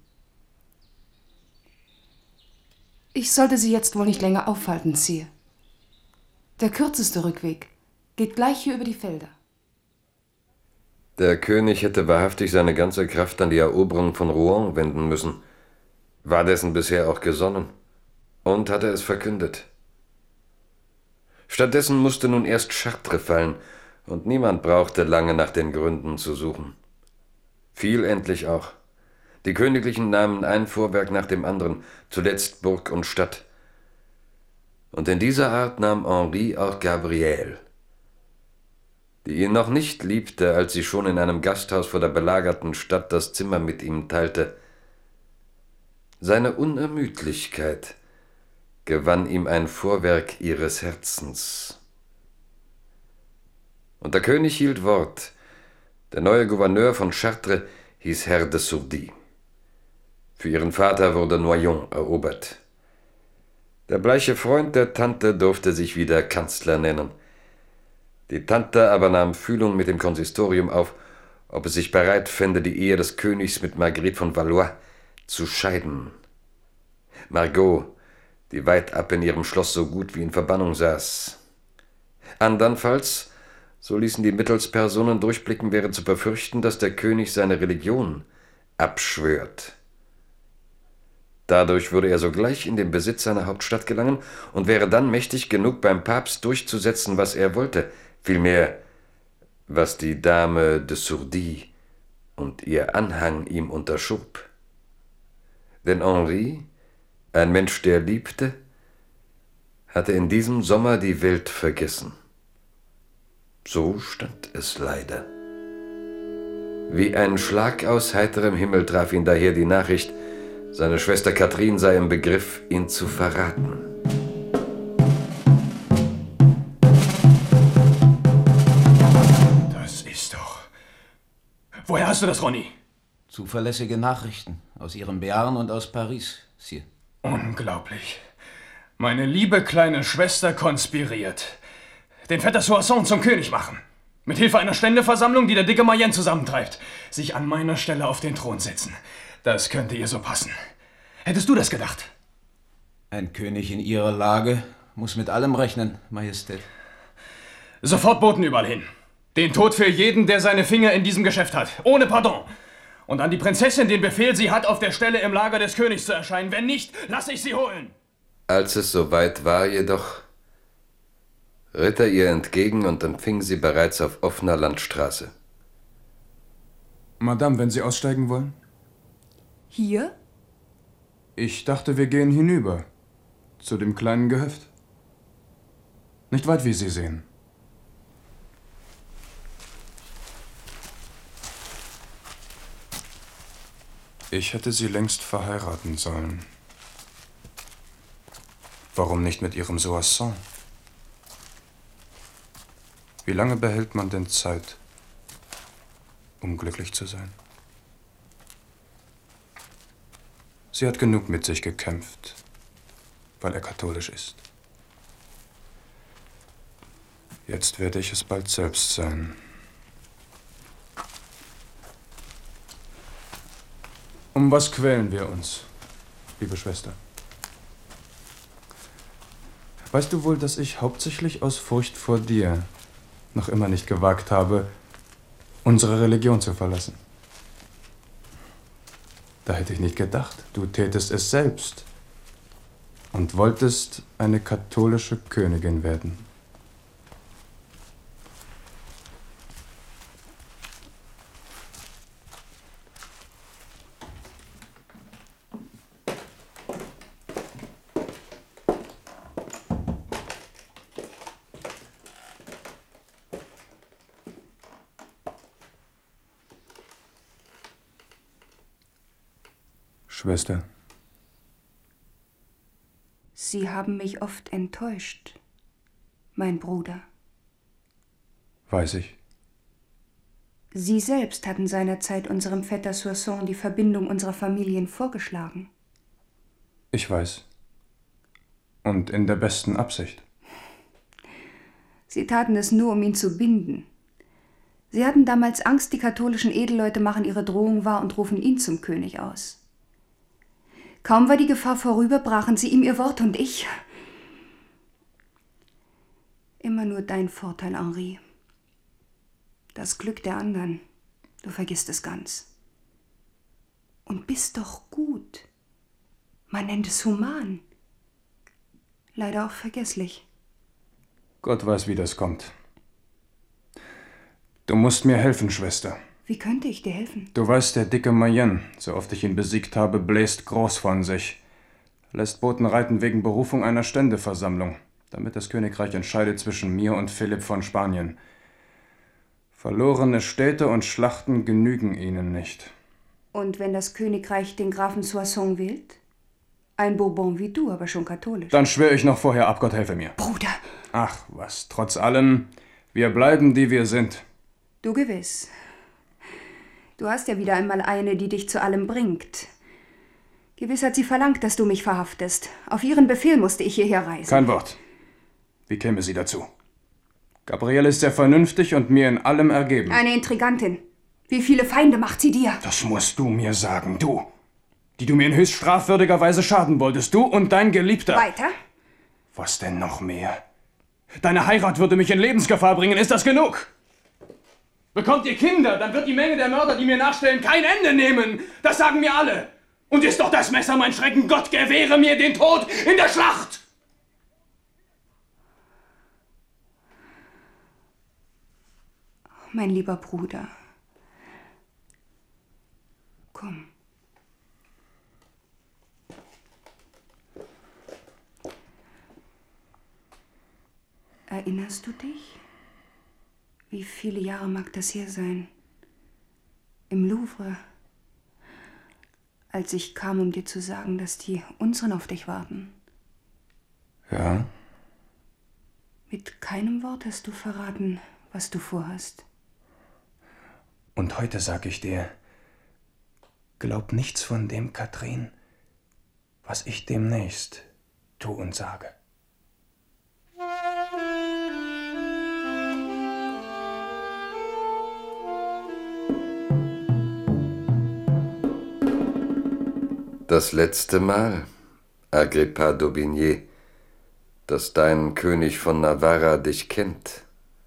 Ich sollte Sie jetzt wohl nicht länger aufhalten, Sire. Der kürzeste Rückweg geht gleich hier über die Felder. Der König hätte wahrhaftig seine ganze Kraft an die Eroberung von Rouen wenden müssen, war dessen bisher auch gesonnen und hatte es verkündet. Stattdessen musste nun erst Chartres fallen, und niemand brauchte lange nach den Gründen zu suchen. Fiel endlich auch. Die Königlichen nahmen ein Vorwerk nach dem anderen, zuletzt Burg und Stadt. Und in dieser Art nahm Henri auch Gabrielle, die ihn noch nicht liebte, als sie schon in einem Gasthaus vor der belagerten Stadt das Zimmer mit ihm teilte. Seine Unermüdlichkeit gewann ihm ein Vorwerk ihres Herzens. Und der König hielt Wort. Der neue Gouverneur von Chartres hieß Herr de Sourdis. Für ihren Vater wurde Noyon erobert. Der bleiche Freund der Tante durfte sich wieder Kanzler nennen. Die Tante aber nahm Fühlung mit dem Konsistorium auf, ob es sich bereit fände, die Ehe des Königs mit Marguerite von Valois zu scheiden. Margot, die weit ab in ihrem Schloss so gut wie in Verbannung saß. Andernfalls, so ließen die Mittelspersonen durchblicken, wäre zu befürchten, dass der König seine Religion abschwört. Dadurch würde er sogleich in den Besitz seiner Hauptstadt gelangen und wäre dann mächtig genug, beim Papst durchzusetzen, was er wollte, vielmehr, was die Dame de Sourdis und ihr Anhang ihm unterschob. Denn Henri, ein Mensch, der liebte, hatte in diesem Sommer die Welt vergessen. So stand es leider. Wie ein Schlag aus heiterem Himmel traf ihn daher die Nachricht, seine Schwester Catherine sei im Begriff, ihn zu verraten. Das ist doch... Woher hast du das, Ronny? Zuverlässige Nachrichten aus Ihrem Béarn und aus Paris, Sire. Unglaublich. Meine liebe kleine Schwester konspiriert. Den Vetter Soissons zum König machen. Mit Hilfe einer Ständeversammlung, die der dicke Mayenne zusammentreibt. Sich an meiner Stelle auf den Thron setzen. Das könnte ihr so passen. Hättest du das gedacht? Ein König in Ihrer Lage muss mit allem rechnen, Majestät. Sofort Boten überall hin. Den Tod für jeden, der seine Finger in diesem Geschäft hat. Ohne Pardon. Und an die Prinzessin den Befehl, sie hat, auf der Stelle im Lager des Königs zu erscheinen. Wenn nicht, lasse ich sie holen. Als es soweit war jedoch, ritt er ihr entgegen und empfing sie bereits auf offener Landstraße. Madame, wenn Sie aussteigen wollen? Hier? Ich dachte, wir gehen hinüber. Zu dem kleinen Gehöft. Nicht weit, wie Sie sehen. Ich hätte sie längst verheiraten sollen. Warum nicht mit Ihrem Soissons? Wie lange behält man denn Zeit, um glücklich zu sein? Sie hat genug mit sich gekämpft, weil er katholisch ist. Jetzt werde ich es bald selbst sein. Um was quälen wir uns, liebe Schwester? Weißt du wohl, dass ich hauptsächlich aus Furcht vor dir noch immer nicht gewagt habe, unsere Religion zu verlassen? Da hätte ich nicht gedacht, du tätest es selbst. Und wolltest eine katholische Königin werden. Schwester. Sie haben mich oft enttäuscht, mein Bruder. Weiß ich. Sie selbst hatten seinerzeit unserem Vetter Soissons die Verbindung unserer Familien vorgeschlagen. Ich weiß. Und in der besten Absicht. Sie taten es nur, um ihn zu binden. Sie hatten damals Angst, die katholischen Edelleute machen ihre Drohung wahr und rufen ihn zum König aus. Kaum war die Gefahr vorüber, brachen sie ihm ihr Wort und ich. Immer nur dein Vorteil, Henri. Das Glück der anderen, du vergisst es ganz. Und bist doch gut. Man nennt es human. Leider auch vergesslich. Gott weiß, wie das kommt. Du musst mir helfen, Schwester. Wie könnte ich dir helfen? Du weißt, der dicke Mayenne, so oft ich ihn besiegt habe, bläst groß von sich. Lässt Boten reiten wegen Berufung einer Ständeversammlung, damit das Königreich entscheidet zwischen mir und Philipp von Spanien. Verlorene Städte und Schlachten genügen ihnen nicht. Und wenn das Königreich den Grafen Soissons wählt? Ein Bourbon wie du, aber schon katholisch. Dann schwöre ich noch vorher ab, Gott helfe mir. Bruder! Ach was, trotz allem, wir bleiben, die wir sind. Du gewiss. Du hast ja wieder einmal eine, die dich zu allem bringt. Gewiss hat sie verlangt, dass du mich verhaftest. Auf ihren Befehl musste ich hierher reisen. Kein Wort. Wie käme sie dazu? Gabriele ist sehr vernünftig und mir in allem ergeben. Eine Intrigantin. Wie viele Feinde macht sie dir? Das musst du mir sagen, du. Die du mir in höchst strafwürdiger Weise schaden wolltest. Du und dein Geliebter. Weiter? Was denn noch mehr? Deine Heirat würde mich in Lebensgefahr bringen. Ist das genug? Bekommt ihr Kinder, dann wird die Menge der Mörder, die mir nachstellen, kein Ende nehmen. Das sagen mir alle. Und ist doch das Messer mein Schrecken. Gott gewähre mir den Tod in der Schlacht. Mein lieber Bruder. Komm. Erinnerst du dich? Wie viele Jahre mag das her sein? Im Louvre. Als ich kam, um dir zu sagen, dass die unseren auf dich warten. Ja. Mit keinem Wort hast du verraten, was du vorhast. Und heute sag ich dir, glaub nichts von dem, Katrin, was ich demnächst tu und sage. Das letzte Mal, Agrippa d'Aubigné, dass dein König von Navarra dich kennt.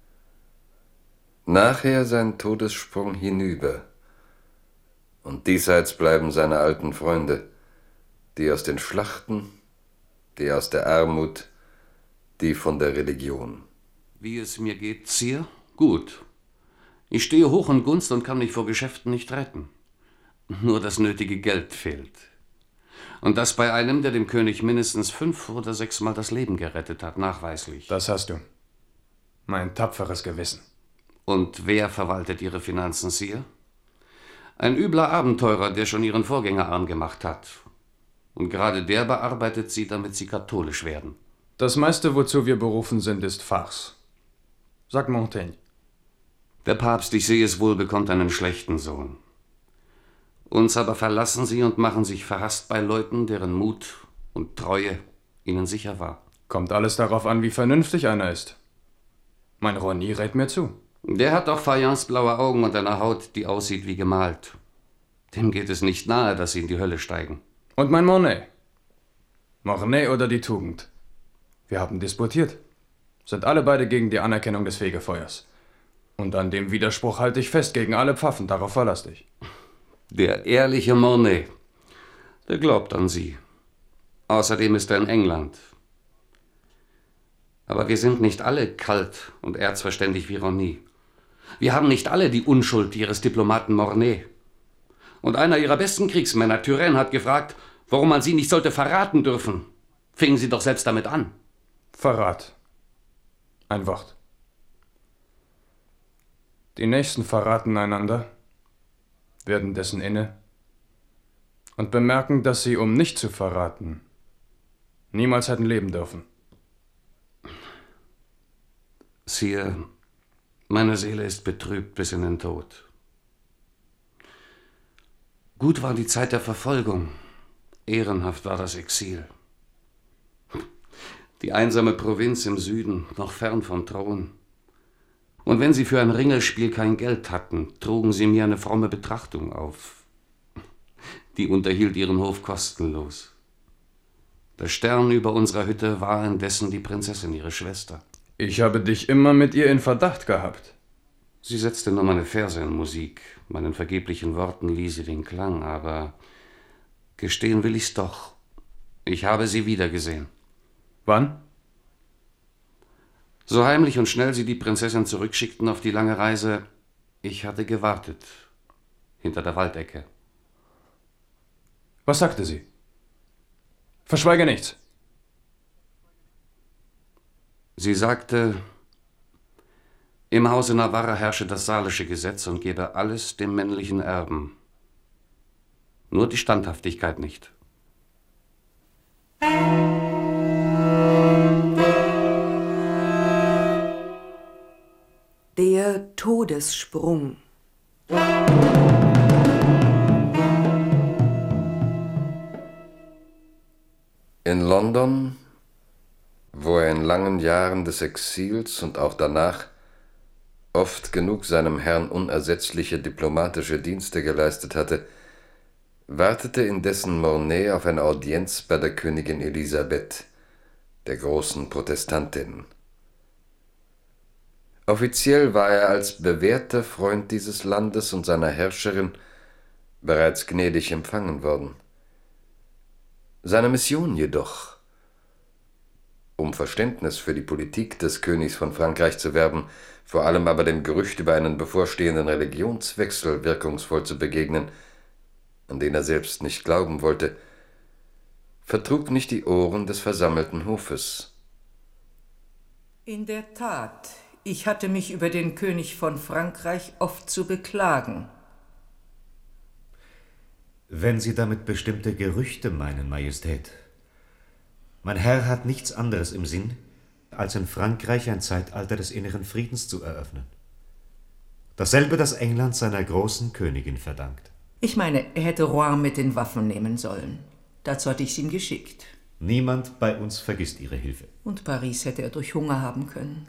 Nachher sein Todessprung hinüber. Und diesseits bleiben seine alten Freunde, die aus den Schlachten, die aus der Armut, die von der Religion. Wie es mir geht, Sire? Gut. Ich stehe hoch in Gunst und kann mich vor Geschäften nicht retten. Nur das nötige Geld fehlt. Und das bei einem, der dem König mindestens 5 oder 6 Mal das Leben gerettet hat, nachweislich. Das hast du. Mein tapferes Gewissen. Und wer verwaltet Ihre Finanzen, Sire? Ein übler Abenteurer, der schon Ihren Vorgänger arm gemacht hat. Und gerade der bearbeitet Sie, damit Sie katholisch werden. Das meiste, wozu wir berufen sind, ist Farce. Sagt Montaigne. Der Papst, ich sehe es wohl, bekommt einen schlechten Sohn. Uns aber verlassen Sie und machen sich verhasst bei Leuten, deren Mut und Treue Ihnen sicher war. Kommt alles darauf an, wie vernünftig einer ist. Mein Roni rät mir zu. Der hat doch Fayence blaue Augen und eine Haut, die aussieht wie gemalt. Dem geht es nicht nahe, dass Sie in die Hölle steigen. Und mein Mornay? Mornay oder die Tugend? Wir haben disputiert. Sind alle beide gegen die Anerkennung des Fegefeuers. Und an dem Widerspruch halte ich fest gegen alle Pfaffen, darauf verlass dich. Der ehrliche Mornay, der glaubt an Sie. Außerdem ist er in England. Aber wir sind nicht alle kalt und erzverständig wie Rosny. Wir haben nicht alle die Unschuld ihres Diplomaten Mornay. Und einer ihrer besten Kriegsmänner, Turenne, hat gefragt, warum man sie nicht sollte verraten dürfen. Fingen Sie doch selbst damit an. Verrat. Ein Wort. Die Nächsten verraten einander, werden dessen inne und bemerken, dass sie, um nicht zu verraten, niemals hätten leben dürfen. Sire, meine Seele ist betrübt bis in den Tod. Gut war die Zeit der Verfolgung, ehrenhaft war das Exil. Die einsame Provinz im Süden, noch fern vom Thron. Und wenn sie für ein Ringelspiel kein Geld hatten, trugen sie mir eine fromme Betrachtung auf. Die unterhielt ihren Hof kostenlos. Der Stern über unserer Hütte war indessen die Prinzessin, ihre Schwester. Ich habe dich immer mit ihr in Verdacht gehabt. Sie setzte nur meine Verse in Musik. Meinen vergeblichen Worten ließ sie den Klang, aber gestehen will ich's doch. Ich habe sie wiedergesehen. Wann? So heimlich und schnell sie die Prinzessin zurückschickten auf die lange Reise, ich hatte gewartet, hinter der Waldecke. Was sagte sie? Verschweige nichts. Sie sagte, im Hause Navarra herrsche das salische Gesetz und gebe alles dem männlichen Erben. Nur die Standhaftigkeit nicht. Der Todessprung. In London, wo er in langen Jahren des Exils und auch danach oft genug seinem Herrn unersetzliche diplomatische Dienste geleistet hatte, wartete indessen Mornay auf eine Audienz bei der Königin Elisabeth, der großen Protestantin. Offiziell war er als bewährter Freund dieses Landes und seiner Herrscherin bereits gnädig empfangen worden. Seine Mission jedoch, um Verständnis für die Politik des Königs von Frankreich zu werben, vor allem aber dem Gerücht über einen bevorstehenden Religionswechsel wirkungsvoll zu begegnen, an den er selbst nicht glauben wollte, vertrug nicht die Ohren des versammelten Hofes. In der Tat, ich hatte mich über den König von Frankreich oft zu beklagen. Wenn Sie damit bestimmte Gerüchte meinen, Majestät. Mein Herr hat nichts anderes im Sinn, als in Frankreich ein Zeitalter des inneren Friedens zu eröffnen. Dasselbe, das England seiner großen Königin verdankt. Ich meine, er hätte Rouen mit den Waffen nehmen sollen. Dazu hatte ich es ihm geschickt. Niemand bei uns vergisst Ihre Hilfe. Und Paris hätte er durch Hunger haben können.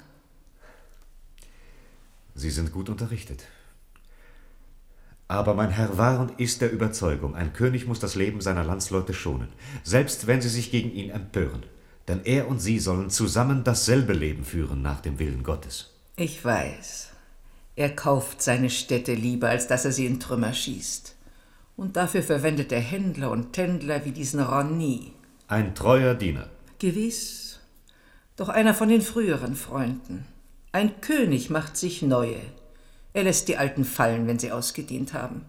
Sie sind gut unterrichtet. Aber mein Herr war und ist der Überzeugung, ein König muss das Leben seiner Landsleute schonen, selbst wenn sie sich gegen ihn empören. Denn er und sie sollen zusammen dasselbe Leben führen nach dem Willen Gottes. Ich weiß. Er kauft seine Städte lieber, als dass er sie in Trümmer schießt. Und dafür verwendet er Händler und Tändler wie diesen Rosny. Ein treuer Diener. Gewiss. Doch einer von den früheren Freunden. Ein König macht sich neue. Er lässt die Alten fallen, wenn sie ausgedient haben.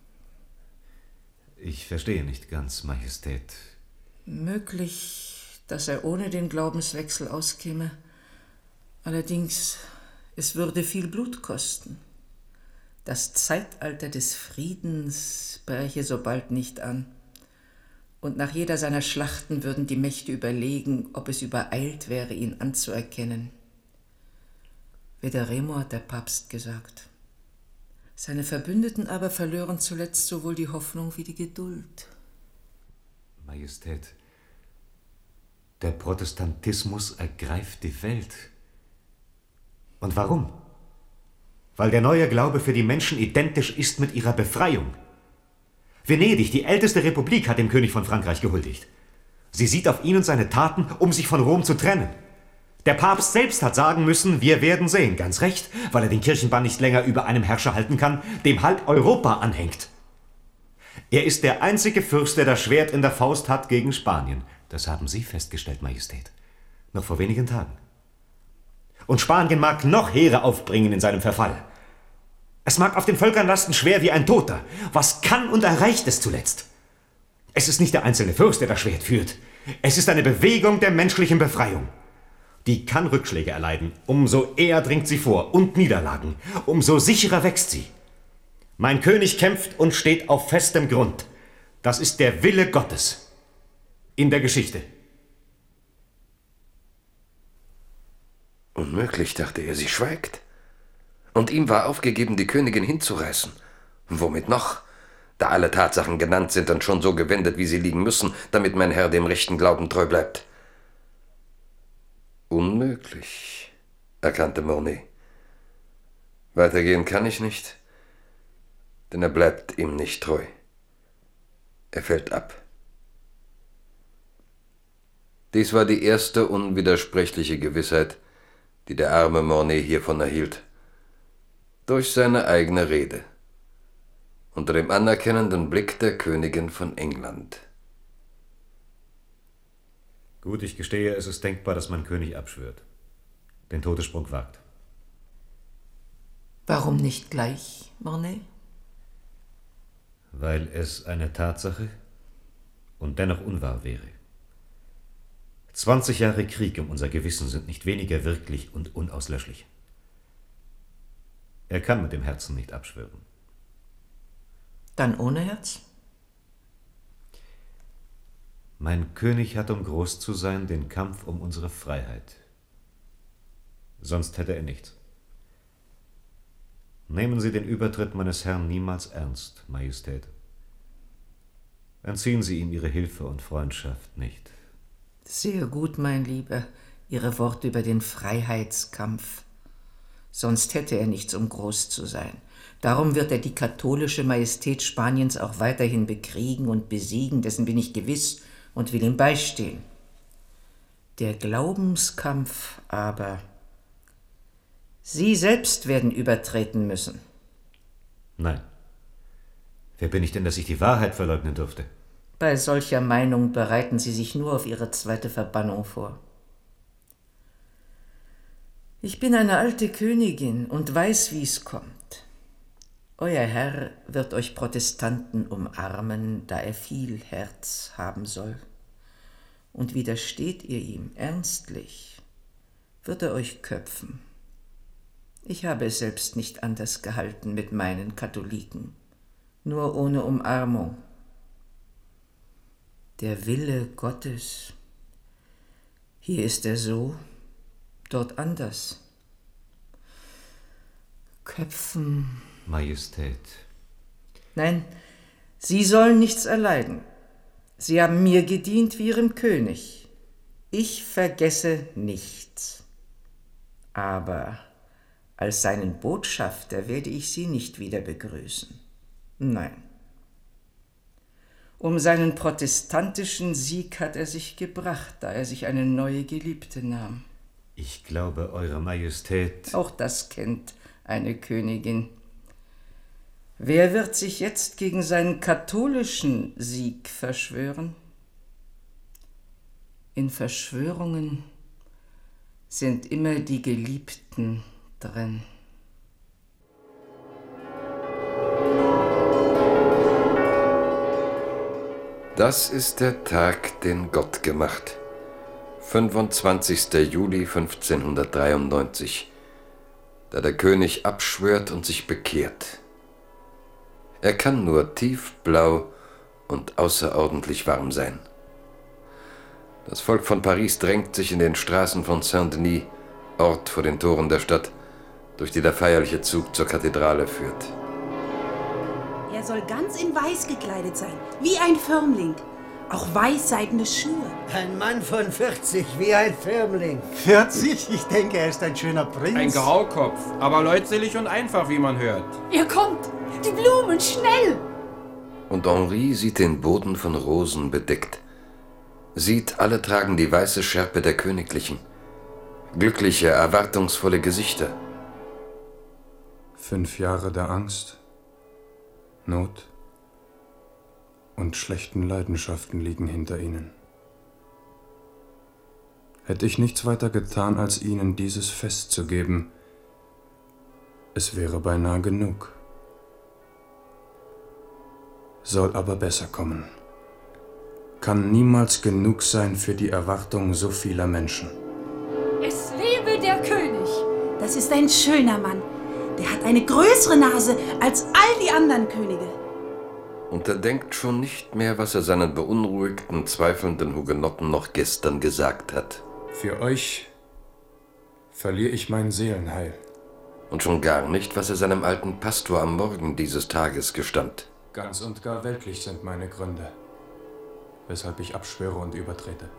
Ich verstehe nicht ganz, Majestät. Möglich, dass er ohne den Glaubenswechsel auskäme. Allerdings, es würde viel Blut kosten. Das Zeitalter des Friedens bräche so bald nicht an. Und nach jeder seiner Schlachten würden die Mächte überlegen, ob es übereilt wäre, ihn anzuerkennen. Vederemo hat der Papst gesagt. Seine Verbündeten aber verlören zuletzt sowohl die Hoffnung wie die Geduld. Majestät, der Protestantismus ergreift die Welt. Und warum? Weil der neue Glaube für die Menschen identisch ist mit ihrer Befreiung. Venedig, die älteste Republik, hat dem König von Frankreich gehuldigt. Sie sieht auf ihn und seine Taten, um sich von Rom zu trennen. Der Papst selbst hat sagen müssen, wir werden sehen. Ganz recht, weil er den Kirchenbann nicht länger über einem Herrscher halten kann, dem halb Europa anhängt. Er ist der einzige Fürst, der das Schwert in der Faust hat gegen Spanien. Das haben Sie festgestellt, Majestät. Noch vor wenigen Tagen. Und Spanien mag noch Heere aufbringen in seinem Verfall. Es mag auf den Völkern lasten schwer wie ein Toter. Was kann und erreicht es zuletzt? Es ist nicht der einzelne Fürst, der das Schwert führt. Es ist eine Bewegung der menschlichen Befreiung. Die kann Rückschläge erleiden. Umso eher dringt sie vor und Niederlagen. Umso sicherer wächst sie. Mein König kämpft und steht auf festem Grund. Das ist der Wille Gottes. In der Geschichte. Unmöglich, dachte er, sie schweigt. Und ihm war aufgegeben, die Königin hinzureißen. Womit noch? Da alle Tatsachen genannt sind und schon so gewendet, wie sie liegen müssen, damit mein Herr dem rechten Glauben treu bleibt. Unmöglich, erkannte Mornay. Weitergehen kann ich nicht, denn er bleibt ihm nicht treu. Er fällt ab. Dies war die erste unwidersprechliche Gewissheit, die der arme Mornay hiervon erhielt. Durch seine eigene Rede. Unter dem anerkennenden Blick der Königin von England. Gut, ich gestehe, es ist denkbar, dass mein König abschwört. Den Todessprung wagt. Warum nicht gleich, Mornay? Weil es eine Tatsache und dennoch unwahr wäre. 20 Jahre Krieg um unser Gewissen sind nicht weniger wirklich und unauslöschlich. Er kann mit dem Herzen nicht abschwören. Dann ohne Herz? Mein König hat, um groß zu sein, den Kampf um unsere Freiheit. Sonst hätte er nichts. Nehmen Sie den Übertritt meines Herrn niemals ernst, Majestät. Entziehen Sie ihm Ihre Hilfe und Freundschaft nicht. Sehr gut, mein Lieber, Ihre Worte über den Freiheitskampf. Sonst hätte er nichts, um groß zu sein. Darum wird er die katholische Majestät Spaniens auch weiterhin bekriegen und besiegen, dessen bin ich gewiss und will ihm beistehen. Der Glaubenskampf aber, Sie selbst werden übertreten müssen. Nein. Wer bin ich denn, dass ich die Wahrheit verleugnen dürfte? Bei solcher Meinung bereiten Sie sich nur auf Ihre zweite Verbannung vor. Ich bin eine alte Königin und weiß, wie es kommt. Euer Herr wird euch Protestanten umarmen, da er viel Herz haben soll. Und widersteht ihr ihm ernstlich, wird er euch köpfen. Ich habe es selbst nicht anders gehalten mit meinen Katholiken, nur ohne Umarmung. Der Wille Gottes, hier ist er so, dort anders. Köpfen. Majestät. Nein, Sie sollen nichts erleiden. Sie haben mir gedient wie Ihrem König. Ich vergesse nichts. Aber als seinen Botschafter werde ich Sie nicht wieder begrüßen. Nein. Um seinen protestantischen Sieg hat er sich gebracht, da er sich eine neue Geliebte nahm. Ich glaube, Eure Majestät... Auch das kennt eine Königin. Wer wird sich jetzt gegen seinen katholischen Sieg verschwören? In Verschwörungen sind immer die Geliebten drin. Das ist der Tag, den Gott gemacht. 25. Juli 1593, da der König abschwört und sich bekehrt. Er kann nur tiefblau und außerordentlich warm sein. Das Volk von Paris drängt sich in den Straßen von Saint-Denis, Ort vor den Toren der Stadt, durch die der feierliche Zug zur Kathedrale führt. Er soll ganz in Weiß gekleidet sein, wie ein Firmling. Auch weißseidene Schuhe. Ein Mann von 40, wie ein Firmling. 40? Ich denke, er ist ein schöner Prinz. Ein Graukopf, aber leutselig und einfach, wie man hört. Er kommt! Die Blumen, schnell! Und Henri sieht den Boden von Rosen bedeckt. Sieht, alle tragen die weiße Schärpe der Königlichen. Glückliche, erwartungsvolle Gesichter. 5 Jahre der Angst, Not und schlechten Leidenschaften liegen hinter ihnen. hätte ich nichts weiter getan, als Ihnen dieses Fest zu geben. Es wäre beinahe genug. Soll aber besser kommen. Kann niemals genug sein für die Erwartung so vieler Menschen. Es lebe der König! Das ist ein schöner Mann. Der hat eine größere Nase als all die anderen Könige. Und er denkt schon nicht mehr, was er seinen beunruhigten, zweifelnden Hugenotten noch gestern gesagt hat. Für euch verliere ich mein Seelenheil. Und schon gar nicht, was er seinem alten Pastor am Morgen dieses Tages gestand. Ganz und gar weltlich sind meine Gründe, weshalb ich abschwöre und übertrete.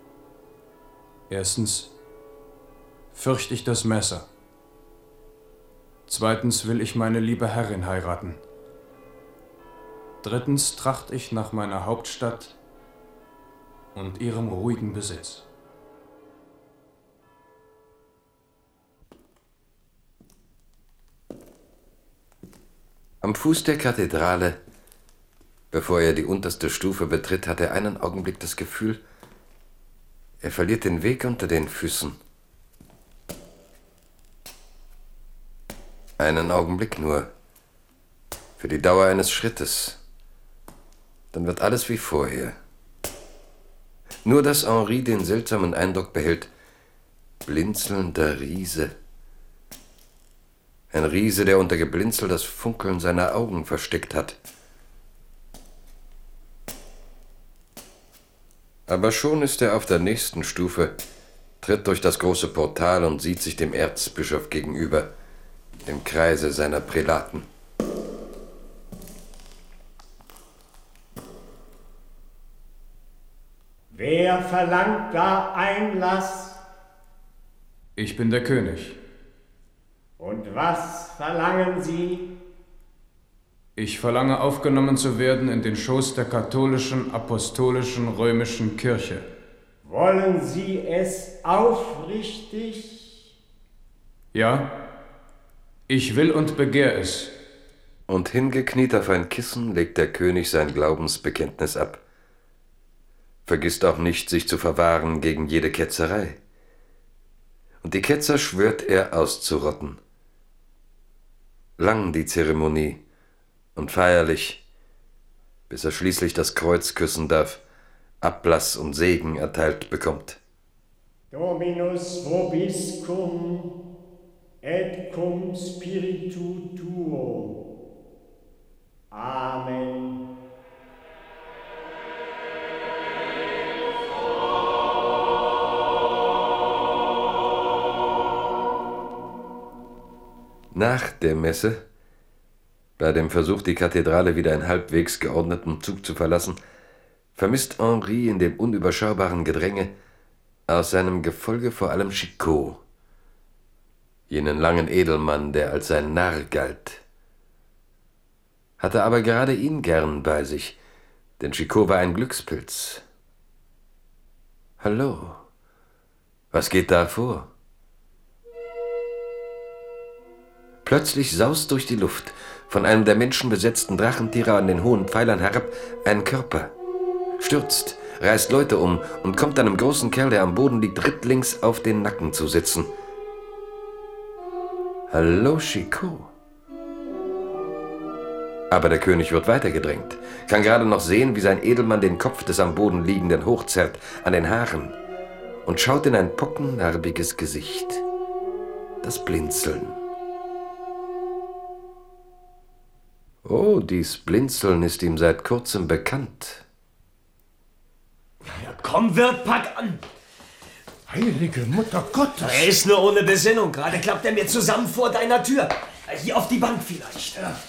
Erstens fürchte ich das Messer. Zweitens will ich meine liebe Herrin heiraten. Drittens trachte ich nach meiner Hauptstadt und ihrem ruhigen Besitz. Am Fuß der Kathedrale, bevor er die unterste Stufe betritt, hat er einen Augenblick das Gefühl, er verliert den Weg unter den Füßen. Einen Augenblick nur, für die Dauer eines Schrittes. Dann wird alles wie vorher. Nur dass Henri den seltsamen Eindruck behält, blinzelnder Riese. Ein Riese, der unter Geblinzel das Funkeln seiner Augen versteckt hat. Aber schon ist er auf der nächsten Stufe, tritt durch das große Portal und sieht sich dem Erzbischof gegenüber, im Kreise seiner Prälaten. Wer verlangt da Einlass? Ich bin der König. Und was verlangen Sie? Ich verlange, aufgenommen zu werden in den Schoß der katholischen, apostolischen, römischen Kirche. Wollen Sie es aufrichtig? Ja, ich will und begehr es. Und hingekniet auf ein Kissen legt der König sein Glaubensbekenntnis ab. Vergisst auch nicht, sich zu verwahren gegen jede Ketzerei. Und die Ketzer schwört er auszurotten. Lang die Zeremonie und feierlich, bis er schließlich das Kreuz küssen darf, Ablass und Segen erteilt bekommt. Dominus vobiscum et cum spiritu tuo. Amen. Nach der Messe, bei dem Versuch, die Kathedrale wieder in halbwegs geordnetem Zug zu verlassen, vermisst Henri in dem unüberschaubaren Gedränge aus seinem Gefolge vor allem Chicot, jenen langen Edelmann, der als sein Narr galt. Hatte aber gerade ihn gern bei sich, denn Chicot war ein Glückspilz. Hallo, was geht da vor? Plötzlich saust durch die Luft, von einem der Menschen besetzten Drachentiere an den hohen Pfeilern herab, ein Körper. Stürzt, reißt Leute um und kommt einem großen Kerl, der am Boden liegt, rittlings auf den Nacken zu sitzen. Hallo, Chicot. Aber der König wird weitergedrängt, kann gerade noch sehen, wie sein Edelmann den Kopf des am Boden liegenden hochzerrt an den Haaren und schaut in ein pockennarbiges Gesicht. Das Blinzeln. Oh, dies Blinzeln ist ihm seit kurzem bekannt. Ja, komm, Wirt, pack an! Heilige Mutter Gottes! Er ist nur ohne Besinnung. Gerade klappt er mir zusammen vor deiner Tür. Hier auf die Bank vielleicht. Ja.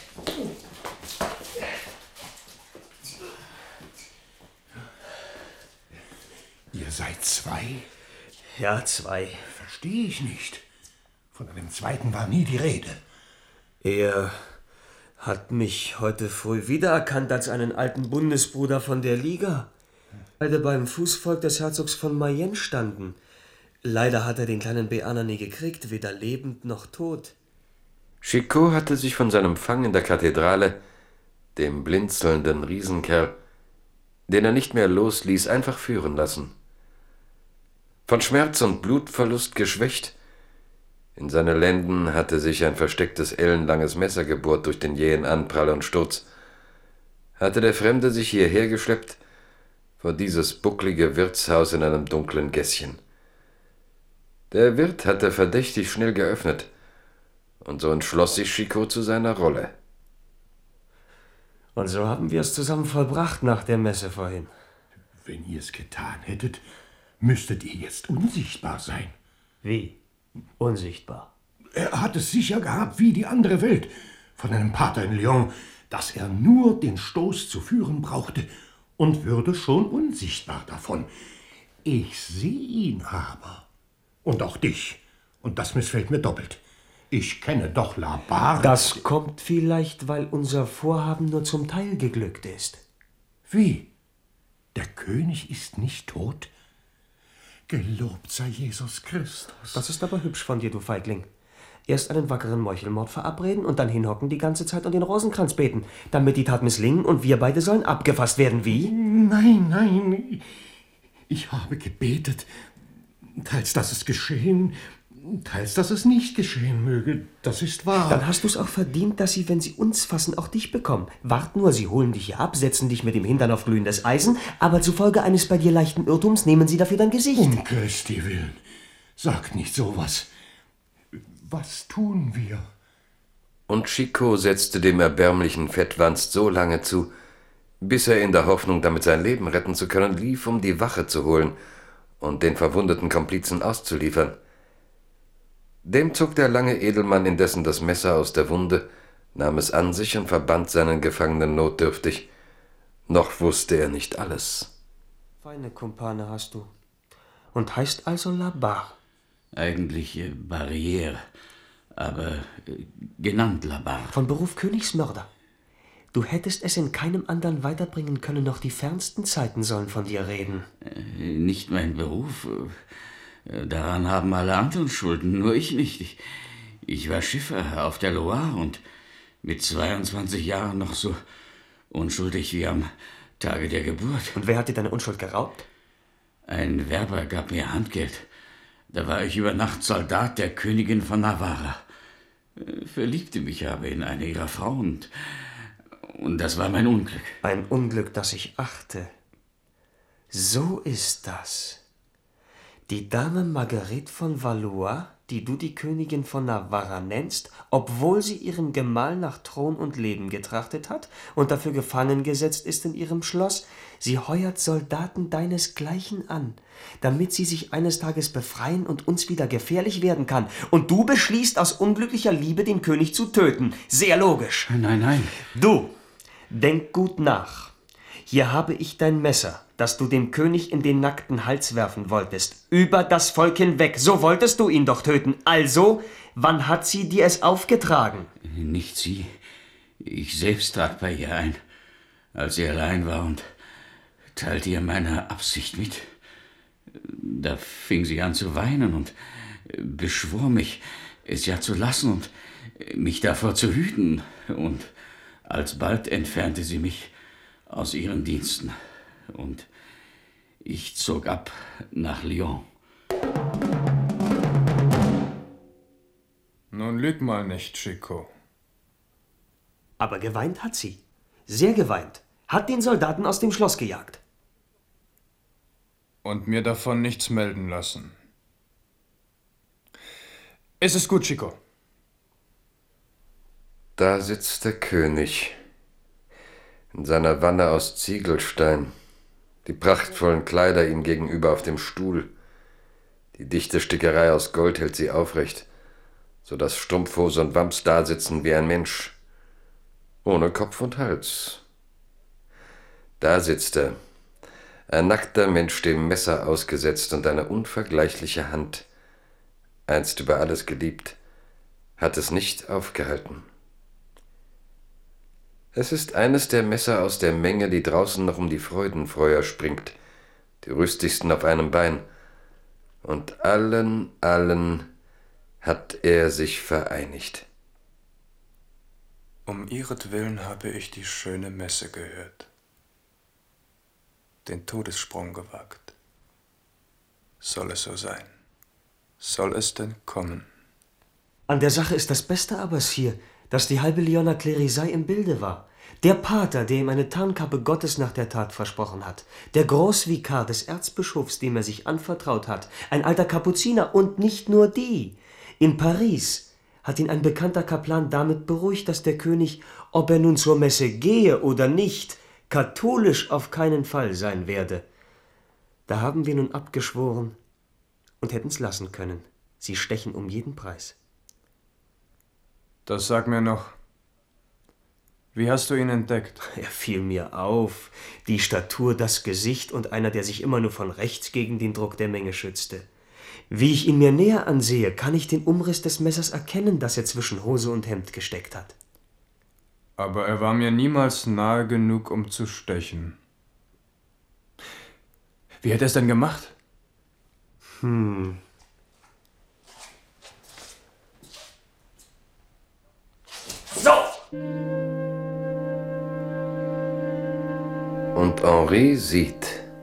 Ihr seid zwei? Ja, zwei. Verstehe ich nicht. Von einem zweiten war nie die Rede. Er hat mich heute früh wiedererkannt als einen alten Bundesbruder von der Liga. Beide beim Fußvolk des Herzogs von Mayenne standen. Leider hat er den kleinen Beaner nie gekriegt, weder lebend noch tot. Chicot hatte sich von seinem Fang in der Kathedrale, dem blinzelnden Riesenkerl, den er nicht mehr losließ, einfach führen lassen. von Schmerz und Blutverlust geschwächt. In seine Lenden hatte sich ein verstecktes ellenlanges Messer gebohrt durch den jähen Anprall und Sturz. Hatte der Fremde sich hierher geschleppt, vor dieses bucklige Wirtshaus in einem dunklen Gässchen. Der Wirt hatte verdächtig schnell geöffnet, und so entschloss sich Chicot zu seiner Rolle. Und so haben wir es zusammen vollbracht nach der Messe vorhin. Wenn ihr es getan hättet, müsstet ihr jetzt unsichtbar sein. Wie? Unsichtbar? Er hat es sicher gehabt wie die andere Welt, von einem Pater in Lyon, dass er nur den Stoß zu führen brauchte und würde schon unsichtbar davon. Ich sehe ihn aber. Und auch dich. Und das missfällt mir doppelt. Ich kenne doch Labarre. Das kommt vielleicht, weil unser Vorhaben nur zum Teil geglückt ist. Wie? Der König ist nicht tot? Gelobt sei Jesus Christus. Das ist aber hübsch von dir, du Feigling. Erst einen wackeren Meuchelmord verabreden und dann hinhocken die ganze Zeit und den Rosenkranz beten, damit die Tat misslingen und wir beide sollen abgefasst werden. Wie? Nein, nein. Ich habe gebetet, teils, dass es geschehen, teils, dass es nicht geschehen möge. Das ist wahr. Dann hast du es auch verdient, dass sie, wenn sie uns fassen, auch dich bekommen. Wart nur, sie holen dich hier ab, setzen dich mit dem Hintern auf glühendes Eisen, aber zufolge eines bei dir leichten Irrtums nehmen sie dafür dein Gesicht. Um Christi willen, sag nicht sowas. Was tun wir? Und Chicot setzte dem erbärmlichen Fettwanst so lange zu, bis er in der Hoffnung, damit sein Leben retten zu können, lief, um die Wache zu holen und den verwundeten Komplizen auszuliefern. Dem zog der lange Edelmann indessen das Messer aus der Wunde, nahm es an sich und verband seinen Gefangenen notdürftig. Noch wusste er nicht alles. Feine Kumpane hast du. Und heißt also Labarre. Eigentlich Barrière, aber genannt Labarre. Von Beruf Königsmörder. Du hättest es in keinem anderen weiterbringen können, noch die fernsten Zeiten sollen von dir reden. Nicht mein Beruf. Daran haben alle anderen Schulden, nur ich nicht. Ich war Schiffer auf der Loire und mit 22 Jahren noch so unschuldig wie am Tage der Geburt. Und wer hat dir deine Unschuld geraubt? Ein Werber gab mir Handgeld. Da war ich über Nacht Soldat der Königin von Navarra. Verliebte mich aber in eine ihrer Frauen und das war mein Unglück. Ein Unglück, das ich achte. So ist das. Die Dame Marguerite von Valois, die du die Königin von Navarra nennst, obwohl sie ihrem Gemahl nach Thron und Leben getrachtet hat und dafür gefangen gesetzt ist in ihrem Schloss, sie heuert Soldaten deinesgleichen an, damit sie sich eines Tages befreien und uns wieder gefährlich werden kann. Und du beschließt aus unglücklicher Liebe, den König zu töten. Sehr logisch. Nein, nein. Du, denk gut nach. Hier habe ich dein Messer, das du dem König in den nackten Hals werfen wolltest. Über das Volk hinweg. So wolltest du ihn doch töten. Also, wann hat sie dir es aufgetragen? Nicht sie. Ich selbst trat bei ihr ein, als sie allein war und teilte ihr meine Absicht mit. Da fing sie an zu weinen und beschwor mich, es ja zu lassen und mich davor zu hüten. Und alsbald entfernte sie mich aus ihren Diensten. Und ich zog ab nach Lyon. Nun lüg mal nicht, Chicot. Aber geweint hat sie. Sehr geweint. Hat den Soldaten aus dem Schloss gejagt. Und mir davon nichts melden lassen. Es ist gut, Chicot. Da sitzt der König in seiner Wanne aus Ziegelstein, die prachtvollen Kleider ihm gegenüber auf dem Stuhl. Die dichte Stickerei aus Gold hält sie aufrecht, so dass Strumpfhose und Wams dasitzen wie ein Mensch, ohne Kopf und Hals. Da sitzt er, ein nackter Mensch, dem Messer ausgesetzt, und eine unvergleichliche Hand, einst über alles geliebt, hat es nicht aufgehalten. Es ist eines der Messer aus der Menge, die draußen noch um die Freudenfeuer springt, die rüstigsten auf einem Bein. Und allen hat er sich vereinigt. Um ihretwillen habe ich die schöne Messe gehört, den Todessprung gewagt. Soll es so sein? Soll es denn kommen? An der Sache ist das Beste aber, Sire, dass die halbe Lyoner Klerisei im Bilde war. Der Pater, der ihm eine Tarnkappe Gottes nach der Tat versprochen hat. Der Großvikar des Erzbischofs, dem er sich anvertraut hat. Ein alter Kapuziner und nicht nur die. In Paris hat ihn ein bekannter Kaplan damit beruhigt, dass der König, ob er nun zur Messe gehe oder nicht, katholisch auf keinen Fall sein werde. Da haben wir nun abgeschworen und hätten's lassen können. Sie stechen um jeden Preis. Das sag mir noch. Wie hast du ihn entdeckt? Er fiel mir auf. Die Statur, das Gesicht und einer, der sich immer nur von rechts gegen den Druck der Menge schützte. Wie ich ihn mir näher ansehe, kann ich den Umriss des Messers erkennen, das er zwischen Hose und Hemd gesteckt hat. Aber er war mir niemals nahe genug, um zu stechen. Wie hätte er es denn gemacht? So! Und Henri sieht.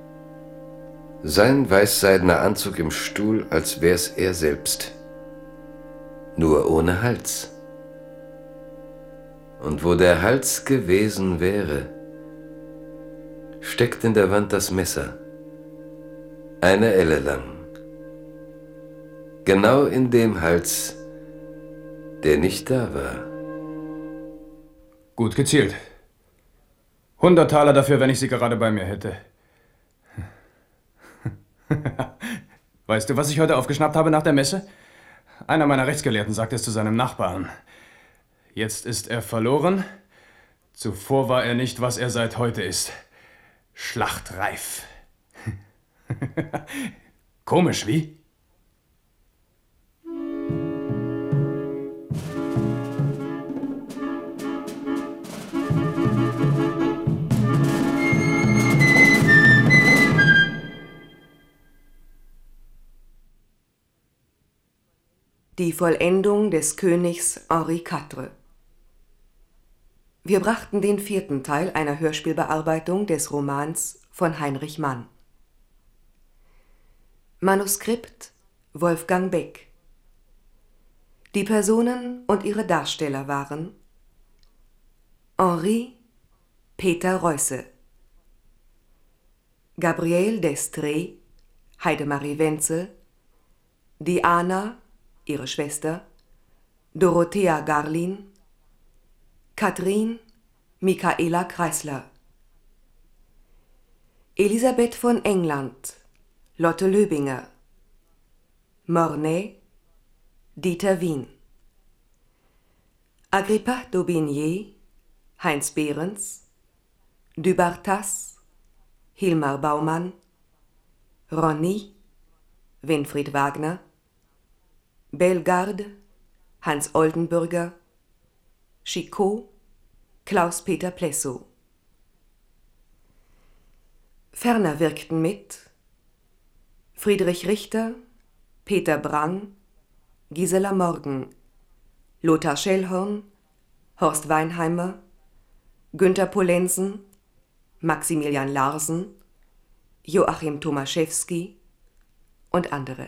Sein weißseidener Anzug im Stuhl, als wär's er selbst. Nur ohne Hals. Und wo der Hals gewesen wäre, steckt in der Wand das Messer. Eine Elle lang. Genau in dem Hals, der nicht da war. Gut gezielt. 100 Taler dafür, wenn ich sie gerade bei mir hätte. Weißt du, was ich heute aufgeschnappt habe nach der Messe? Einer meiner Rechtsgelehrten sagte es zu seinem Nachbarn. Jetzt ist er verloren. Zuvor war er nicht, was er seit heute ist. Schlachtreif. Komisch, wie? Die Vollendung des Königs Henri IV. Wir brachten den 4. Teil einer Hörspielbearbeitung des Romans von Heinrich Mann. Manuskript Wolfgang Beck. Die Personen und ihre Darsteller waren Henri Peter Reusse, Gabriele d'Estrée Heidemarie Wenzel, Diana, ihre Schwester, Dorothea Garlin, Katrin Michaela Kreisler, Elisabeth von England, Lotte Löbinger, Mornay, Dieter Wien, Agrippa d'Aubigné, Heinz Behrens, Dubartas, Hilmar Baumann, Ronny, Winfried Wagner, Bellegarde, Hans Oldenburger, Chicot, Klaus-Peter Plessow. Ferner wirkten mit Friedrich Richter, Peter Brang, Gisela Morgen, Lothar Schellhorn, Horst Weinheimer, Günther Polensen, Maximilian Larsen, Joachim Tomaszewski und andere.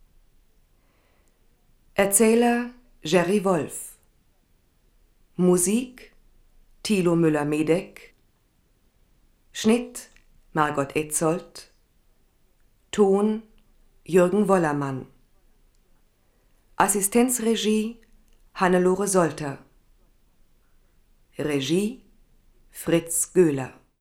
Erzähler Jerry Wolf. Musik Thilo Müller-Medeck. Schnitt Margot Etzold. Ton Jürgen Wollermann. Assistenzregie Hannelore Solter. Regie Fritz Göhler.